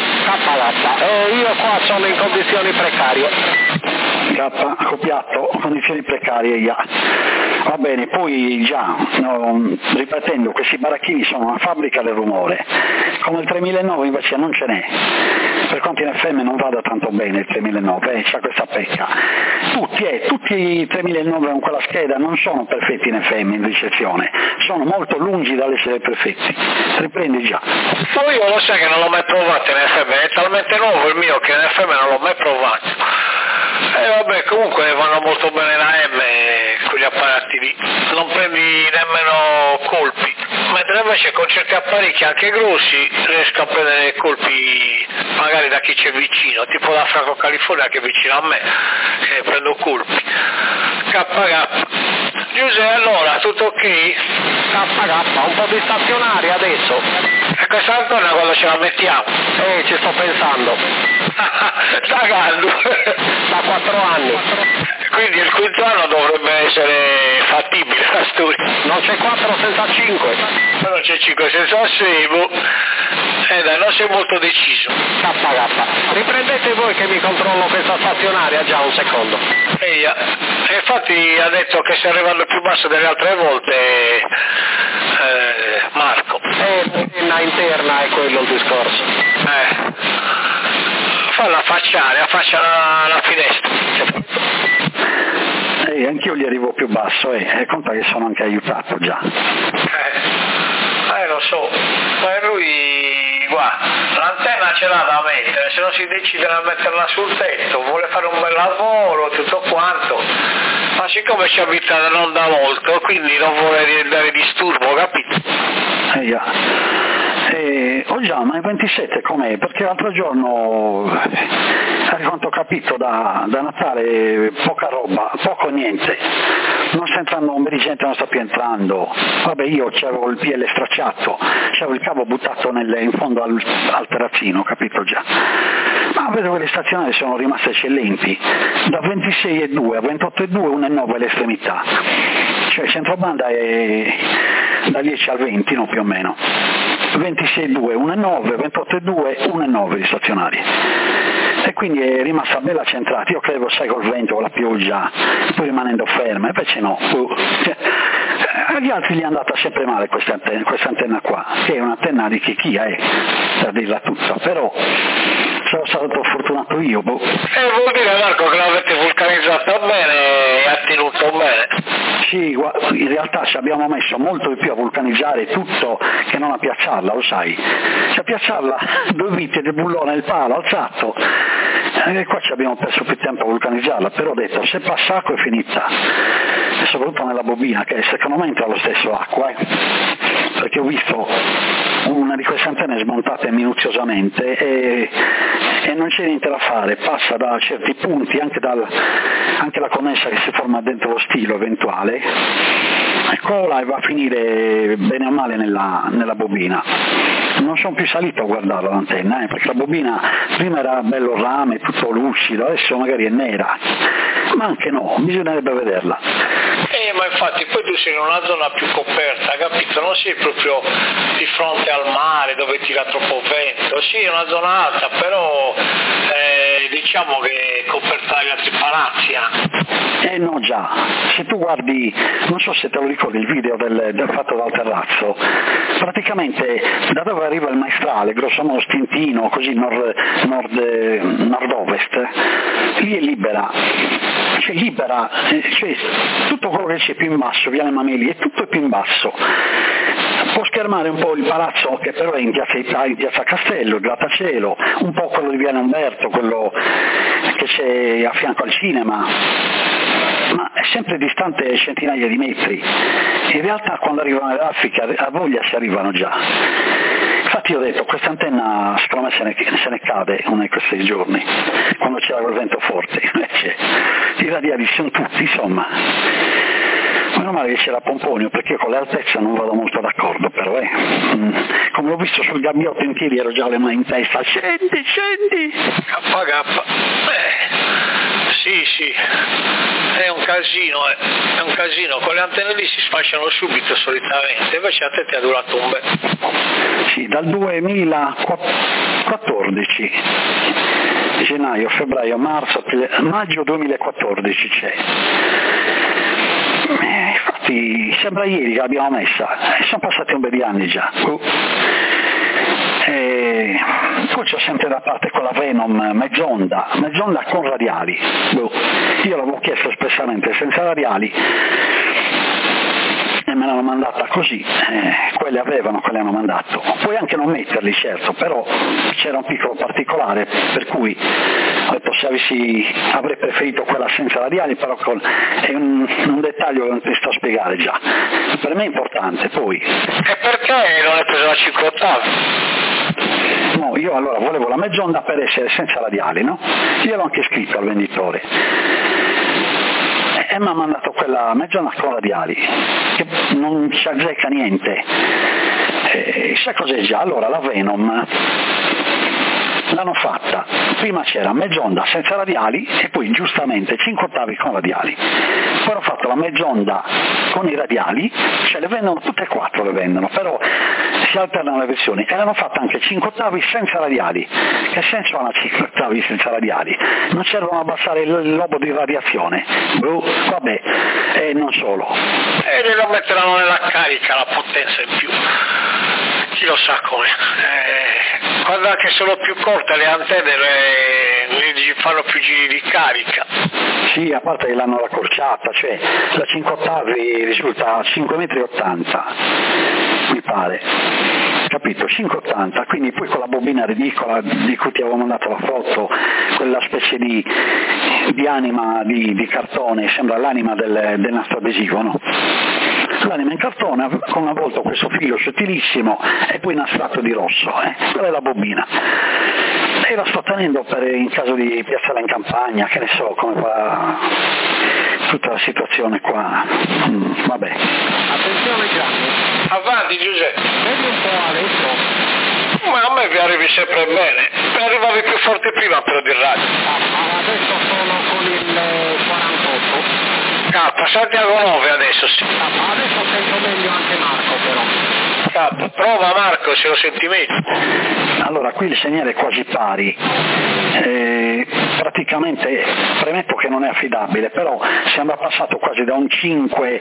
Speaker 5: Io qua sono in condizioni precarie.
Speaker 3: Copiato, condizioni precarie, Va bene, poi già, ripetendo, questi baracchini sono una fabbrica del rumore, come il 3009 invece non ce n'è, per quanto in FM non vada tanto bene il 3009, c'ha questa pecca. Tutti i 3009 con quella scheda non sono perfetti in FM in ricezione, sono molto lungi dall'essere perfetti, riprendi già.
Speaker 2: Poi io lo sai che non l'ho mai provato in FM, è talmente nuovo il mio che in FM non l'ho mai provato. E vabbè, comunque vanno molto bene la M con gli apparati lì, non prendi nemmeno colpi, mentre invece con certi apparecchi anche grossi riesco a prendere colpi magari da chi c'è vicino, tipo da Franco California che è vicino a me, che prendo colpi. KK. Giuseppe, allora, tutto ok?
Speaker 5: KK, un po' di stazionaria adesso.
Speaker 2: E questa ancora quando ce la mettiamo?
Speaker 5: Ci sto pensando.
Speaker 2: Da quando?
Speaker 5: Da 4 anni.
Speaker 2: Quindi il quinto anno dovrebbe essere fattibile la storia.
Speaker 5: Non c'è 4 senza 5.
Speaker 2: Non c'è 5 senza 6, dai, non sei molto deciso.
Speaker 5: KK. Riprendete voi che mi controllo questa stazionaria già un secondo.
Speaker 2: E infatti ha detto che stai arrivando più basso delle altre volte, Marco.
Speaker 5: La interna è quello il discorso.
Speaker 2: Falla affacciare, affaccia la finestra.
Speaker 3: Anch'io gli arrivo più basso, conta che sono anche aiutato già.
Speaker 2: Lo so, ma lui, guarda, l'antenna ce l'ha da mettere, se non si decide a metterla sul tetto, vuole fare un bel lavoro, tutto quanto, ma siccome ci abita non da molto, quindi non vuole dare disturbo, capito?
Speaker 3: Oh già, ma il 27 com'è? Perché l'altro giorno, a quanto ho capito, da Natale poca roba, poco niente, non sta entrando un dirigente, non sta più entrando. Vabbè, io c'avevo il PL stracciato, c'avevo il cavo buttato in fondo al terrazzino, capito già. Ma vedo che le stazionarie sono rimaste eccellenti, da 26,2 a 28,2, 1,9 l'estremità, cioè il centrobanda è da 10 al 20, no, più o meno. 26,2, 1,9, 28,2, 1,9 di stazionarie. E quindi è rimasta bella centrata. Io credo, sai, col vento, con la pioggia, poi rimanendo ferma, invece no. Agli altri gli è andata sempre male questa antenna qua, che è un'antenna di chicchia, per dirla tutta, però sono stato fortunato io.
Speaker 2: Vuol dire, Marco, che l'avete vulcanizzata bene e ha tenuto bene?
Speaker 3: Sì, in realtà ci abbiamo messo molto di più a vulcanizzare tutto che non a piazzarla, lo sai. Cioè, a piazzarla 2 viti del bullone il palo alzato, e qua ci abbiamo perso più tempo a vulcanizzarla, però ho detto, se passa acqua è finita, e soprattutto nella bobina, che secondo me entra lo stesso acqua, perché ho visto una di queste antenne smontate minuziosamente e non c'è niente da fare, passa da certi punti, anche la connessa che si forma dentro lo stilo eventuale, e cola e va a finire bene o male nella bobina. Non sono più salito a guardarla l'antenna, perché la bobina prima era bello rame, tutto lucido, adesso magari è nera, ma anche no, bisognerebbe vederla.
Speaker 2: Ma infatti poi tu sei in una zona più coperta, capito? Non sei proprio di fronte al mare dove tira troppo vento, sì, è una zona alta, però diciamo che è coperta dagli altri palazzi.
Speaker 3: No già, se tu guardi, non so se te lo ricordi il video del fatto dal terrazzo, praticamente da dove arriva il maestrale, grosso modo Stintino, così nord-ovest, lì è libera, cioè tutto quello che c'è più in basso, Viale Mameli, è tutto più in basso. Può schermare un po' il palazzo che però è in piazza Castello, il grattacielo, un po' quello di Viale Umberto, quello che c'è a fianco al cinema, ma è sempre distante centinaia di metri. In realtà quando arrivano le raffiche a voglia si arrivano già. Infatti ho detto, questa antenna secondo me se ne cade uno di questi giorni, quando c'era quel vento forte, invece i radiali sono tutti, insomma. Meno male che c'era Pomponio, perché io con le altezze non vado molto d'accordo, però come l'ho visto sul gabbiotto in piedi ero già le mani in testa, scendi!
Speaker 2: KK, sì, è un casino, con le antenne lì si sfasciano subito solitamente, invece a te ti ha durato un bel.
Speaker 3: Sì, dal 2014, gennaio, febbraio, marzo, aprile, maggio 2014 c'è. Infatti passati, sembra ieri che l'abbiamo messa, sono passati un bel di anni già. E poi c'è sempre da parte quella Venom mezz'onda con radiali. Io l'avevo chiesto espressamente senza radiali e me l'hanno mandata così, quelle hanno mandato. Puoi anche non metterli, certo, però c'era un piccolo particolare per cui ho detto se avrei preferito quella senza radiali, però è un dettaglio che non ti sto a spiegare già, per me è importante. Poi
Speaker 2: e perché non hai preso la 5 ottavi?
Speaker 3: No, io allora volevo la mezz'onda per essere senza radiali, no? Io l'ho anche scritto al venditore e mi ha mandato quella mezz'onda con radiali che non ci azzecca niente. Sai cos'è già? Allora la Venom l'hanno fatta, prima c'era mezz'onda senza radiali e poi giustamente 5 ottavi con radiali, poi hanno fatto la mezz'onda con i radiali, cioè le vendono tutte e 4, le vendono, però si alternano le versioni, e l'hanno fatta anche 5 ottavi senza radiali. Che senso hanno 5 ottavi senza radiali? Non servono a abbassare il lobo di radiazione? Vabbè, e non solo.
Speaker 2: E lo metteranno nella carica la potenza in più, chi lo sa come. Quando anche sono più corte le antenne gli fanno più giri di carica.
Speaker 3: Sì, a parte che l'hanno raccorciata, cioè la 5 ottavi risulta 5,80 m, mi pare, capito? 5,80, quindi poi con la bobina ridicola di cui ti avevo mandato la foto, quella specie di anima di cartone, sembra l'anima del nastro adesivo, no? L'anima in cartone con una volta questo filo sottilissimo e poi nastrato di rosso, quella è la bobina, e la sto tenendo in caso di piazzarla in campagna, che ne so come va tutta la situazione qua. Vabbè.
Speaker 5: Attenzione Gianni.
Speaker 2: Avanti Giuseppe.
Speaker 5: Vedi un po' adesso.
Speaker 2: Ma a me vi arrivi sempre bene, arrivavi più forte prima però di radio.
Speaker 5: Adesso sono con il 48.
Speaker 2: Santiago 9 adesso sì.
Speaker 5: Adesso sento meglio anche Marco però.
Speaker 2: Prova Marco se lo senti meglio.
Speaker 3: Allora qui il segnale è quasi pari, praticamente premetto che non è affidabile, però sembra passato quasi da un 5,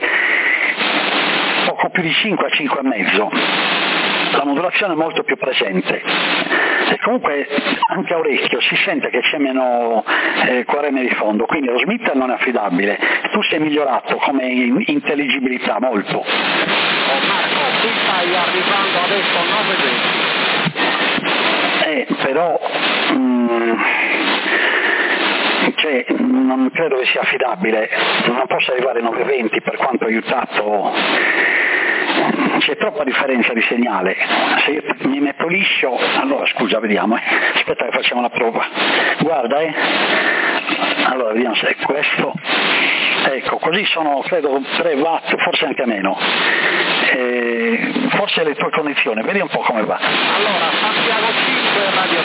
Speaker 3: poco più di 5 a 5,5. La modulazione è molto più presente e comunque anche a orecchio si sente che c'è meno quareme di fondo, quindi lo Smith non è affidabile. Tu sei migliorato come intelligibilità molto.
Speaker 5: Marco, tu stai arrivando adesso a 9,20.
Speaker 3: Però cioè, non credo che sia affidabile, non posso arrivare a 9,20 per quanto aiutato. C'è troppa differenza di segnale. Se io mi metto liscio, allora scusa, vediamo, aspetta che facciamo la prova. Guarda, allora vediamo se è questo. Ecco, così sono credo 3 watt, forse anche meno. Forse le tue condizioni, vedi un po' come va.
Speaker 5: Allora, Santiago 5 e Radio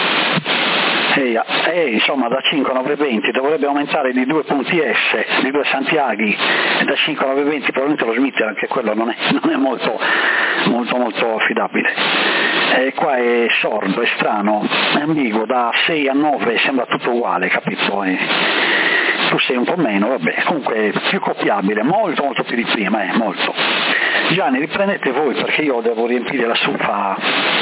Speaker 5: 3.
Speaker 3: Insomma da 5 a 9,20 dovrebbe aumentare di 2 punti S, di 2 Santiaghi, e da 5 a 9,20 probabilmente lo Smith anche quello non è molto affidabile. Qua è sordo, è strano, è ambiguo, da 6 a 9 sembra tutto uguale, capito? Tu sei un po' meno, vabbè, comunque più copiabile, molto più di prima, molto. Gianni, riprendete voi perché io devo riempire la stufa,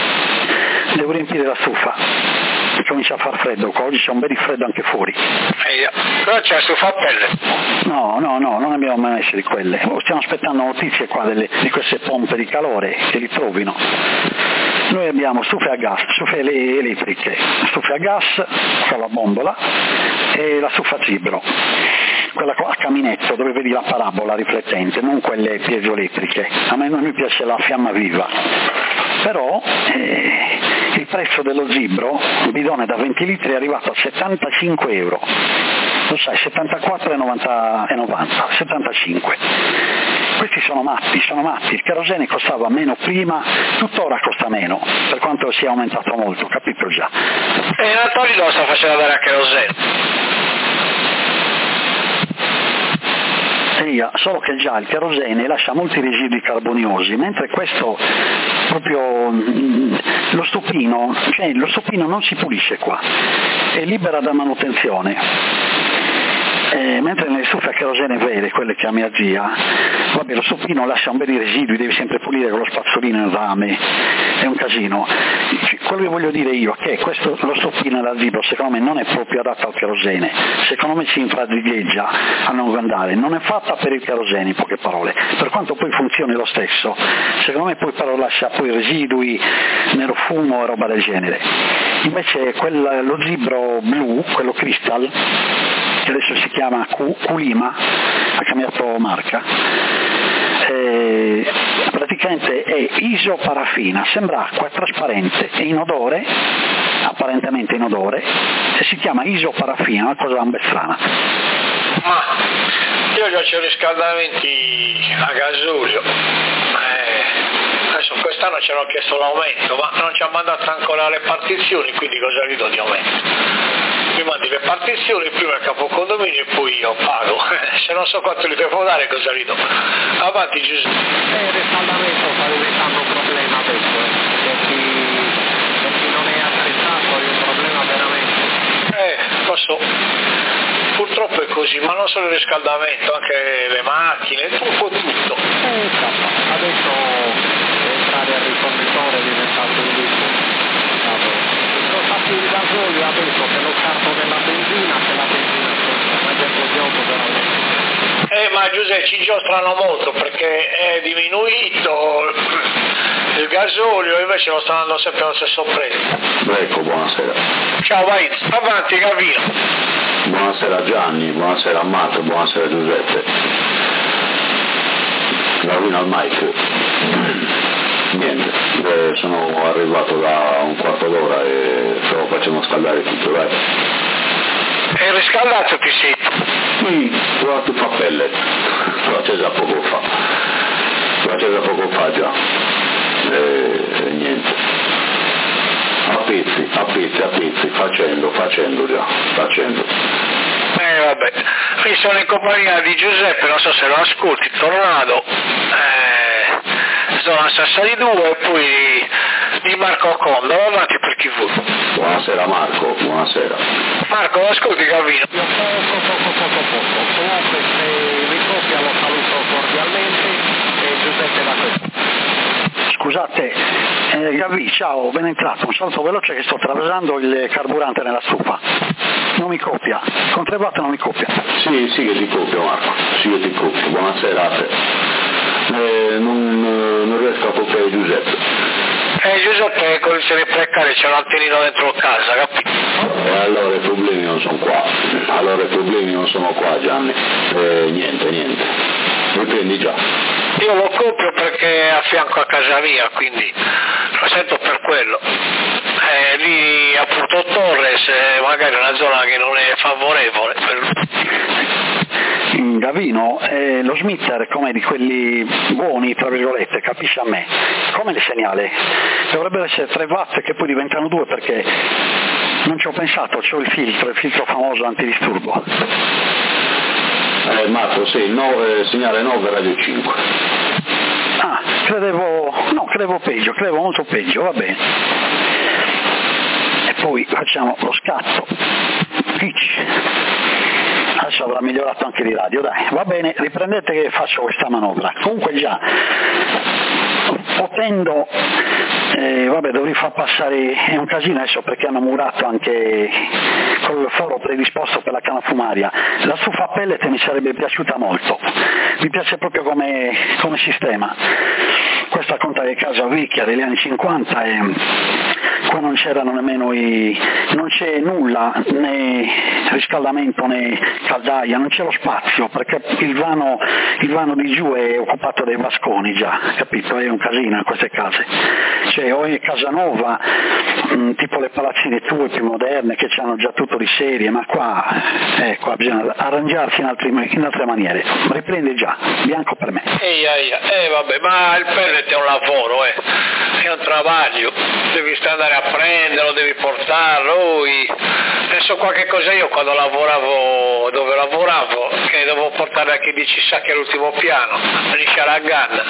Speaker 3: comincia a far freddo, oggi c'è un bel freddo anche fuori.
Speaker 2: Però c'è la stufa a pelle?
Speaker 3: No, non abbiamo mai messo di quelle, stiamo aspettando notizie qua di queste pompe di calore che li trovino. Noi abbiamo stufe a gas, stufe elettriche, stufe a gas con la bombola e la stufa Zibro, quella a caminetto dove vedi la parabola riflettente, non quelle piezoelettriche. A me non mi piace la fiamma viva, però il prezzo dello Zibro, un bidone da 20 litri, è arrivato a 75 euro. Lo sai, 74,90, 75. Questi sono matti, il kerosene costava meno prima, tuttora costa meno, per quanto sia aumentato molto, capito già.
Speaker 2: E Antonio lo sta facendo dare a kerosene.
Speaker 3: Solo che già il kerosene lascia molti residui carboniosi, mentre questo proprio lo stupino non si pulisce qua, è libera da manutenzione. mentre nelle stufe a kerosene vere, quelle che ha mia zia, vabbè, lo stufino lascia un bel residui, devi sempre pulire con lo spazzolino in rame, è un casino. Quello che voglio dire io è che lo stufino da zibro secondo me non è proprio adatto al kerosene, secondo me si infradiglieggia a lungo andare, non è fatta per il kerosene in poche parole, per quanto poi funzioni lo stesso, secondo me poi però lascia poi residui, nero fumo e roba del genere. Invece lo zibro blu, quello Crystal, che adesso si chiama Kulima, ha cambiato marca, praticamente è isoparaffina, sembra acqua, è trasparente, è inodore, apparentemente inodore, e si chiama isoparaffina, una cosa un bel strana.
Speaker 2: Ma io già c'ho riscaldamenti a gasolio, adesso quest'anno ci hanno chiesto l'aumento, ma non ci ha mandato ancora le partizioni, quindi cosa gli do di aumento? Mi mandi le partizioni, prima il capo condominio e poi io pago, se non so quanto li devo dare cosa gli do. Avanti Giuseppe.
Speaker 5: Il riscaldamento sta diventando un problema adesso, per chi non è attrezzato è un problema veramente.
Speaker 2: Lo so, purtroppo è così, ma non solo il riscaldamento, anche le macchine, un po' tutto.
Speaker 5: Adesso entrare al rifornitore è diventato un lusso. Non fa più il gasolio adesso che lo scarto della benzina, che la benzina sta facendo gioco veramente.
Speaker 2: Ma Giuseppe ci giostrano molto perché è diminuito il gasolio, invece lo stanno dando sempre allo stesso prezzo.
Speaker 6: Ecco, buonasera.
Speaker 2: Ciao, vai, avanti Gavino.
Speaker 6: Buonasera Gianni, buonasera Marco, buonasera Giuseppe. Gavino al mic. Niente, sono arrivato da un quarto d'ora e stavo facendo scaldare tutto, dai.
Speaker 2: È riscaldato ti sei?
Speaker 6: La stufa a pellet, l'ho accesa poco fa già, e niente. A pezzi, facendo.
Speaker 2: Vabbè, qui sono in compagnia di Giuseppe, non so se lo ascolti, Tornado, zona Sassari 2 e poi di Marco Condo, avanti per chi vuole.
Speaker 6: Buonasera Marco, buonasera.
Speaker 2: Marco, ascolti Gavino.
Speaker 5: Poco. Comunque se mi copia lo saluto cordialmente e Giuseppe da questo.
Speaker 3: Scusate, Gavi, ciao, ben entrato, un salto veloce che sto traversando il carburante nella stufa. Non mi copia, con 3 watt non mi copia.
Speaker 6: Sì che ti copio Marco, sì che ti copio, buonasera a te. Non riesco a copiare Giuseppe.
Speaker 2: Giuseppe con il semiprecario c'è un antennino dentro casa, capito?
Speaker 6: E allora i problemi non sono qua Gianni. Niente. Mi prendi già.
Speaker 2: Io lo copio perché è a fianco a casa mia, quindi lo sento per quello. Lì a Porto Torres magari è una zona che non è favorevole.
Speaker 3: In Gavino lo smitter come di quelli buoni, tra virgolette, capisci a me, come il segnale? Dovrebbero essere 3 watt che poi diventano 2 perché non ci ho pensato, c'ho il filtro famoso antidisturbo.
Speaker 6: Marco, sì, segnale 9 radio 5.
Speaker 3: Credevo peggio, credevo molto peggio, va bene. E poi facciamo lo scatto. Adesso avrà migliorato anche di radio, dai, va bene, riprendete che faccio questa manovra. Comunque già, potendo, dovrei far passare, è un casino adesso perché hanno murato anche con il foro predisposto per la canna fumaria. La stufa a pellet mi sarebbe piaciuta molto, mi piace proprio come sistema. Questa conta che casa vecchia degli anni 50 e qua non c'erano nemmeno non c'è nulla, né riscaldamento né caldaia, non c'è lo spazio perché il vano di giù è occupato dai vasconi già, capito? È un casino in queste case, cioè o è casa nuova, tipo le palazzine tue più moderne che hanno già tutto di serie, ma qua bisogna arrangiarsi in altre maniere. Riprende già, bianco per me.
Speaker 2: Vabbè, ma il pellet è un lavoro, è un travaglio, devi andare a prenderlo, devi portarlo, penso qualche cosa io quando dove lavoravo, che dovevo portare anche 10 sacchi all'ultimo piano, a Sciaragan,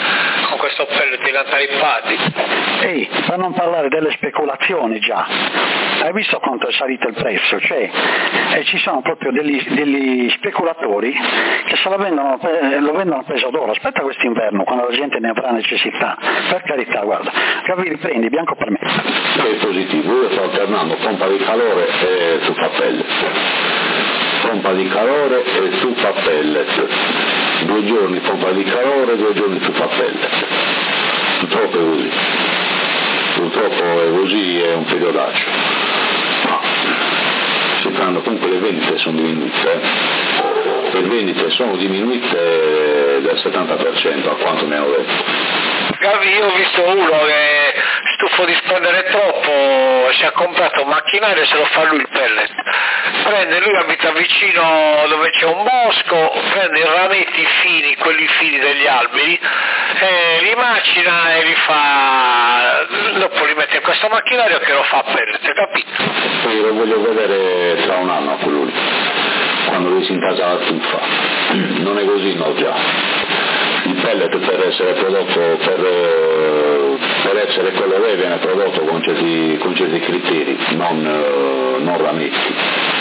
Speaker 2: con questo pellet in antarippati.
Speaker 3: Ehi, per non parlare delle speculazioni già, hai visto quanto è salito il prezzo? Cioè, ci sono proprio degli speculatori che se lo vendono a peso d'oro. Aspetta quest'inverno, quando la gente ne avrà necessità, per carità, guarda, che vi riprendi bianco per me.
Speaker 6: È positivo, io sto alternando pompa di calore e tuffa pellet. Pompa di calore e tuffa pellet. 2 giorni pompa di calore, 2 giorni tuffa pellet. Purtroppo è così. Purtroppo è così, è un periodaccio. Ma si fanno, comunque le vendite sono diminuite. Le vendite sono diminuite del 70% a quanto mi hanno detto.
Speaker 2: Gavi, io ho visto uno che stufo di spendere troppo, si è comprato un macchinario e se lo fa lui il pellet. Lui abita vicino dove c'è un bosco, prende i rametti fini, quelli fini degli alberi, li macina e li fa, dopo li mette in questo macchinario che lo fa a pellet, capito?
Speaker 6: Poi lo voglio vedere tra un anno a quello lì, quando lui si intasa la tuffa. Non è così, no già. Il pellet per essere prodotto, per essere quello che viene prodotto con certi criteri, non rametti.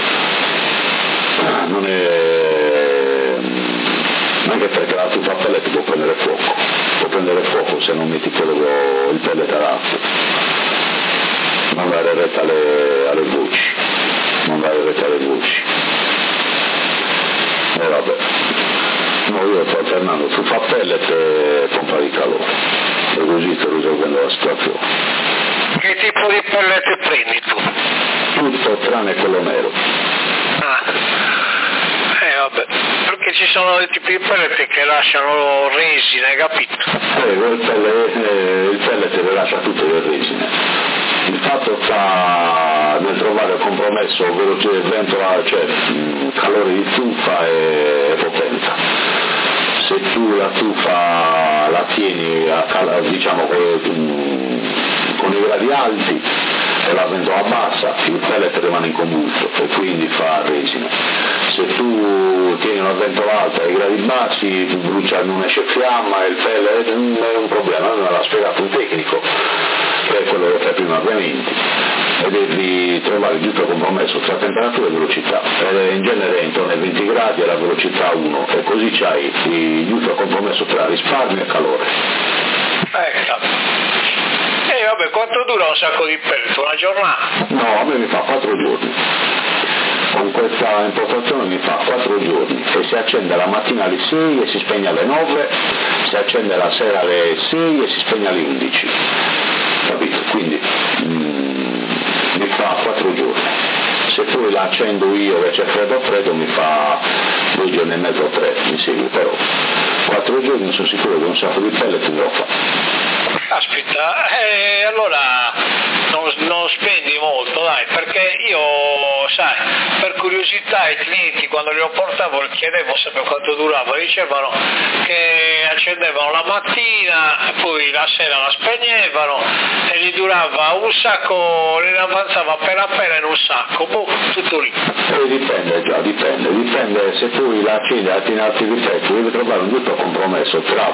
Speaker 6: Non è che perché la tuffa a pellet può prendere fuoco se non metti il pellet adatto, non dare retta alle voci, e vabbè. No, io sto alternando tuffa a pellet e pompa di calore, e così sto risolvendo la situazione.
Speaker 2: Che tipo di pellet prendi tu?
Speaker 6: Tutto tranne quello nero.
Speaker 2: Vabbè, perché ci sono dei tipi di pellet che lasciano resine, capito?
Speaker 6: Il pellet lascia tutte le resine. Il fatto sta nel trovare il compromesso ventola, cioè calore di tufa e potenza. Se tu la tufa la tieni diciamo con i gradi alti e la ventola bassa, il pellet rimane in combustio e quindi fa resina. Se tu tieni una ventola alta e i gradi bassi, brucia, non esce fiamma e il pellet è un problema, me l'ha spiegato un tecnico, che è quello che fa prima ovviamente, e devi trovare il giusto compromesso tra temperatura e velocità, in genere intorno ai 20 gradi e la velocità 1, e così c'hai il giusto compromesso tra risparmio e calore.
Speaker 2: Vabbè, quanto dura un sacco di pellet? Una giornata?
Speaker 6: No, a me mi fa 4 giorni. Con questa impostazione mi fa 4 giorni, e si accende la mattina alle 6 e si spegne alle 9, si accende la sera alle 6 e si spegne alle 11, capito? Quindi mi fa 4 giorni. Se poi la accendo io che c'è freddo mi fa 2 giorni e mezzo o 3, mi segui, però 4 giorni sono sicuro che un sacco di pellet me lo fa.
Speaker 2: Aspetta, allora non spendi molto, dai, perché io, sai, per curiosità ai clienti quando glielo portavo chiedevo sempre quanto durava, dicevano che accendevano la mattina, poi la sera la spegnevano e gli durava un sacco, ne avanzava appena in un sacco, tutto lì.
Speaker 6: Dipende se poi la accendi la tieni alti difetti, devi trovare un giusto compromesso tra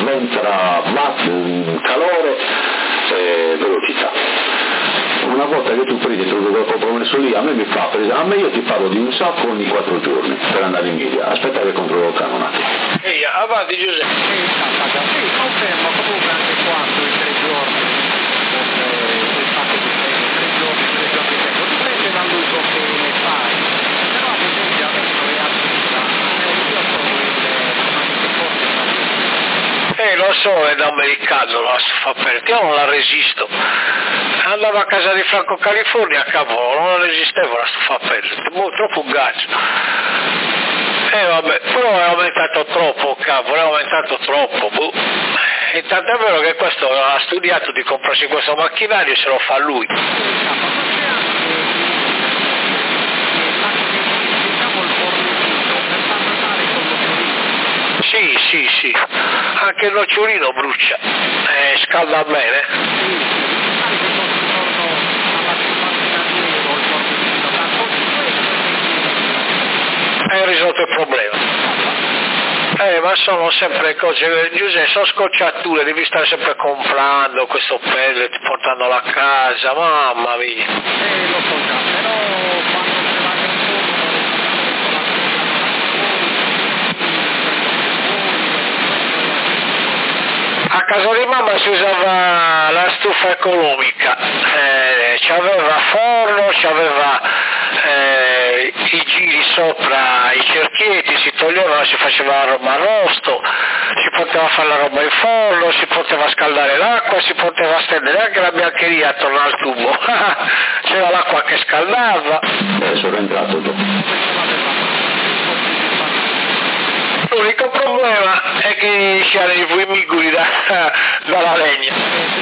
Speaker 6: calore e velocità. Una volta che tu prendi quel compromesso lì, a me io ti parlo di un sacco ogni 4 giorni per andare in media. Aspetta che controllo il canone.
Speaker 2: Avanti Giuseppe.
Speaker 5: Sì, confermo comunque anche qua sui 3 giorni, il fatto di 3 giorni tempo, dipende dall'uso che ne fai, però ad esempio adesso è attiva, io trovo il forse
Speaker 2: lo so, è da americano la stufa pellet, io non la resisto. Andavo a casa di Franco California, cavolo, non la resistevo la stufa pellet, troppo gaggio. Vabbè, però è aumentato troppo, cavolo, è aumentato troppo, E tant'è vero che questo ha studiato di comprarsi questo macchinario e se lo fa lui. Sì, anche il nocciolino brucia, scalda bene. Hai risolto il problema. Ma sono sempre cose, Giuseppe, sono scocciature, devi stare sempre comprando questo pellet, portandolo a casa, mamma mia.
Speaker 5: Lo so già, però quando se va nel
Speaker 2: A casa di mamma si usava la stufa economica, c'aveva forno, c'aveva i giri sopra i cerchietti, si toglievano, si faceva la roba arrosto, si poteva fare la roba in forno, si poteva scaldare l'acqua, si poteva stendere anche la biancheria attorno al tubo, c'era l'acqua che scaldava.
Speaker 6: Sono entrato già.
Speaker 2: L'unico problema è che si hanno i fuimiguri dalla legna.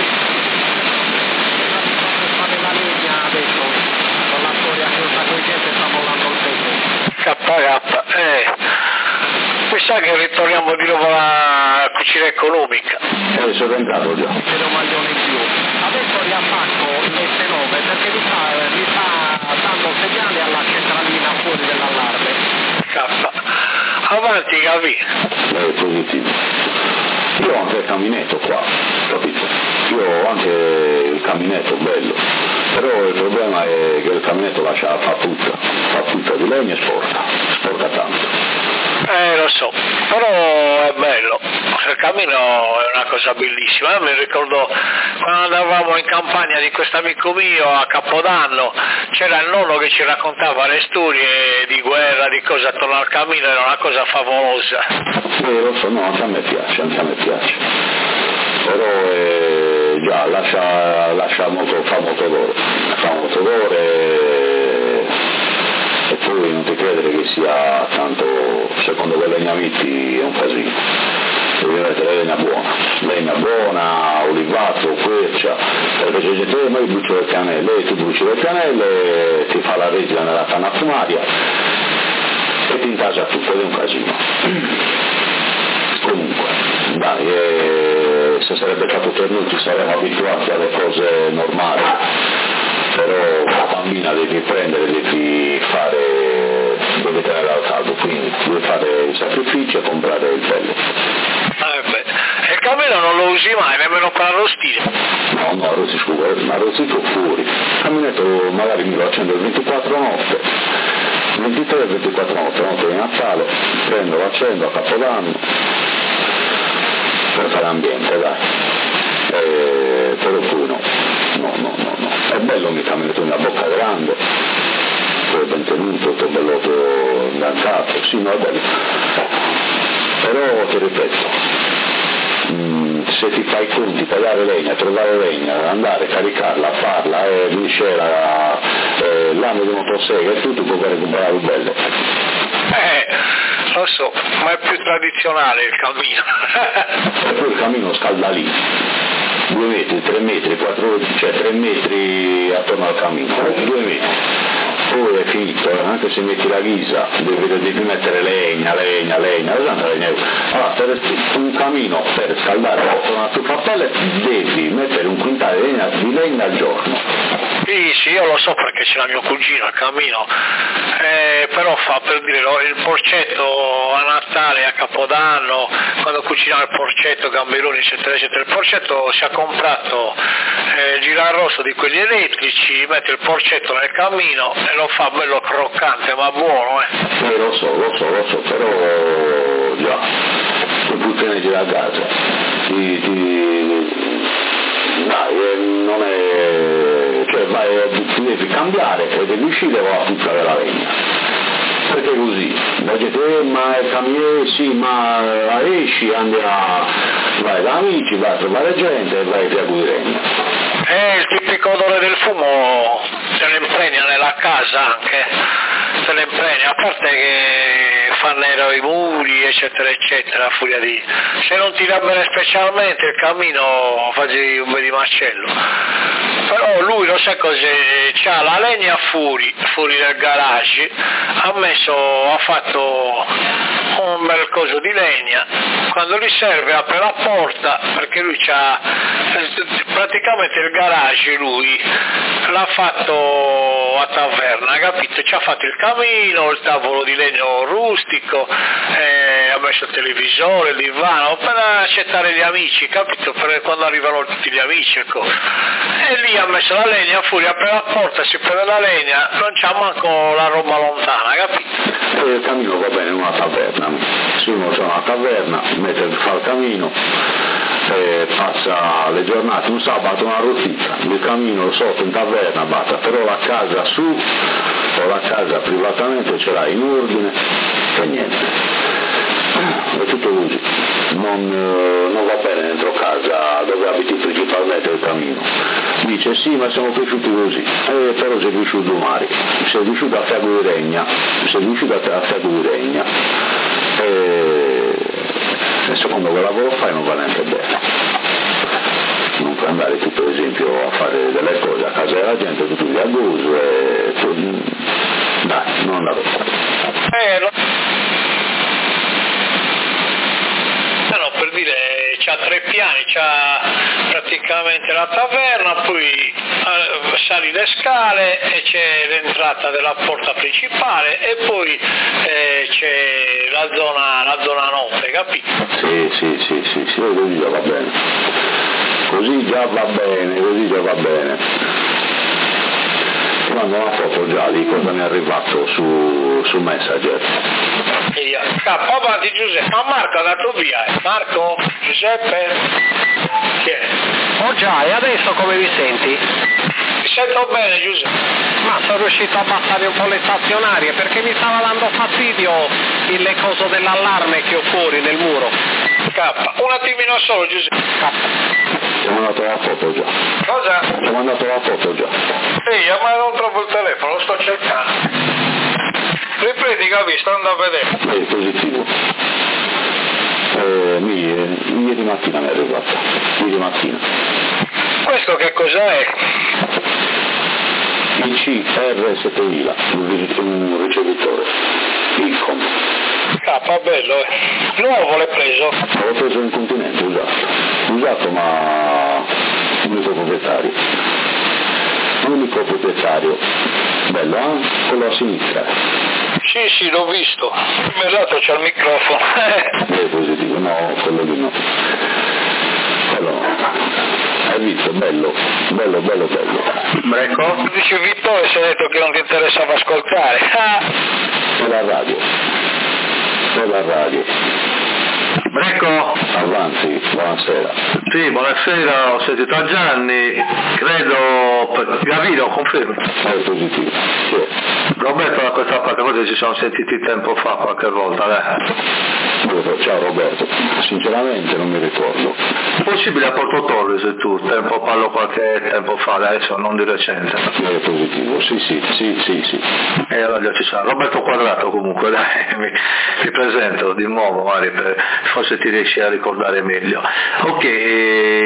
Speaker 5: la legna adesso, con la storia che sta con gente sta mollando il
Speaker 2: KK, mi sa che ritorniamo di nuovo alla cucina economica.
Speaker 6: Sono entrato già.
Speaker 5: C'è un maglione in più. Adesso riattacco l'S9 perché mi sta dando segnale alla centralina fuori dell'allarme.
Speaker 2: Avanti, Gavi.
Speaker 6: È positivo. Io ho anche il caminetto qua, capito? Io ho anche il caminetto bello, però il problema è che il caminetto fa puzza di legno e sporca tanto.
Speaker 2: Lo so, però è bello, il cammino è una cosa bellissima. Io mi ricordo quando andavamo in campagna di questo amico mio a Capodanno, c'era il nonno che ci raccontava le storie di guerra, di cose attorno al cammino, era una cosa favolosa.
Speaker 6: Lo so, no, anche a me piace, però già lascia molto, fa molto odore e poi non ti credere che sia tanto, secondo quei legnamitti è un casino, devi mettere legna buona, olivato, quercia, perché c'è gente ma io brucio le cannelle, tu bruci le cannelle, ti fa la resina nella canna fumaria e ti intasa tutto, è un casino. Comunque, dai, se sarebbe stato per noi ci saremmo abituati alle cose normali, però la bambina devi prendere, devi tenerla al caldo, quindi devi fare i sacrifici e comprare il pellet.
Speaker 2: E il cammino non lo usi mai, nemmeno per arrostire?
Speaker 6: No, arrostico fuori. Il caminetto magari mi lo accendo il 24 notte, 23 e 24 notte di Natale, lo accendo a Capodanno, per fare ambiente, dai. Però poi no. È bello mi caminetto una bocca grande, poi ben tenuto, tutto bello inganzato, sì, no, è bello. Però ti ripeto, se ti fai conti, tagliare legna, trovare legna, andare, caricarla, farla, miscela, l'anno di motosega e tutto, puoi recuperare il bello.
Speaker 2: Lo so, ma è più tradizionale il cammino.
Speaker 6: E poi il cammino scalda lì, 2 metri, 3 metri, 4, cioè 3 metri attorno al cammino, 2 metri. Poi è finito, anche se metti la ghisa, devi mettere legna, allora per un camino per scaldare una stufa a pelle devi mettere un quintale di legna al giorno.
Speaker 2: Sì, io lo so perché c'è il mio cugino al cammino, però fa per dire il porcetto a Natale, a Capodanno, quando cucinava il porcetto, gamberoni, eccetera, eccetera, il porcetto si è comprato il girarrosto di quelli elettrici, mette il porcetto nel cammino e lo fa bello croccante ma buono.
Speaker 6: Lo so, però già, tu tenerti da casa, dai, non è, cioè ti devi cambiare e devi uscire o a puzzare la legna. Perché così? Ma il cammino sì, ma esci, vai da amici, vai a trovare gente e vai a di legna.
Speaker 2: Il tipico odore del fumo se ne impregna nella casa anche, a parte che fa nero i muri, eccetera, eccetera, a furia di... Se non ti dà bene specialmente il cammino, fai un bel di macello. Però lui lo sai cos'è, c'ha la legna fuori del garage, ha fatto un bel coso di legna, quando gli serve apre la porta, perché lui c'ha praticamente il garage, lui l'ha fatto a taverna, capito? Ci ha fatto il camino, il tavolo di legno rustico, ha messo il televisore, il divano per accettare gli amici, capito? Per quando arrivano tutti gli amici, ecco. E lì ha messo la legna, fuori apre la porta, si prende la legna, non c'ha manco la roba lontana, capito?
Speaker 6: E il camino va bene in una taverna, se uno c'è una taverna, fa il camino, passa le giornate, un sabato una rotita, il camino sotto in taverna basta, però la casa su o la casa privatamente ce l'ha in ordine e niente. È tutto così, non va bene dentro casa dove abiti principalmente il camino. Dice sì, ma siamo cresciuti così, però sei cresciuto mare, sei riuscito a Fiaguiregna, e secondo che lavoro fai non va neanche bene. Non puoi andare tu per esempio a fare delle cose a casa della gente, tu ti abusi e tu... Dai, non andavo a fare.
Speaker 2: Per dire, c'ha 3 piani, c'ha praticamente la taverna, poi sali le scale e c'è l'entrata della porta principale e poi c'è la zona notte, capito?
Speaker 6: Sì, così già va bene. Così già va bene. Mando una foto già di cosa mi è arrivato su Messenger.
Speaker 2: Avanti Giuseppe, ma Marco è andato via, Marco? Giuseppe? Chi è?
Speaker 5: Oh già, e adesso come vi senti?
Speaker 2: Mi sento bene Giuseppe.
Speaker 5: Ma sono riuscito a abbassare un po' le stazionarie perché mi stava dando fastidio il coso dell'allarme che ho fuori nel muro.
Speaker 2: Un attimino solo Giuseppe.
Speaker 6: Ti ho mandato la foto già.
Speaker 2: Cosa?
Speaker 6: Ti ho mandato la foto già.
Speaker 2: Sì, ma non trovo il telefono, lo sto cercando. Riprendi che ho visto, andando a vedere.
Speaker 6: È positivo. Ieri mattina mi è arrivato. Ieri mattina.
Speaker 2: Questo che cos'è?
Speaker 6: Il CR7000, un ricevitore. Icon.
Speaker 2: Bello, Nuovo l'hai preso?
Speaker 6: L'ho preso in continente, usato ma unico proprietario, bello, quello a sinistra.
Speaker 2: Sì, l'ho visto, l'altro c'ha il microfono.
Speaker 6: È positivo, no, quello lì no. Quello no. Hai visto, bello.
Speaker 2: Ecco, dice Vittorio, si è detto che non ti interessava ascoltare.
Speaker 6: È la radio.
Speaker 7: Ecco.
Speaker 6: Avanti, buonasera.
Speaker 7: Sì, buonasera, ho sentito a Gianni, credo, Gavino, confermo.
Speaker 6: È positivo, sì.
Speaker 7: Roberto da questa parte, forse ci siamo sentiti tempo fa qualche volta,
Speaker 6: Ciao Roberto, sinceramente non mi ricordo.
Speaker 7: Possibile a Porto Torres tu, parlo qualche tempo fa, adesso, non di recente.
Speaker 6: È positivo, sì.
Speaker 7: E allora già ci sarà. Roberto Quadrato comunque, dai, mi presento di nuovo, magari forse ti riesci a ricordare meglio. Ok.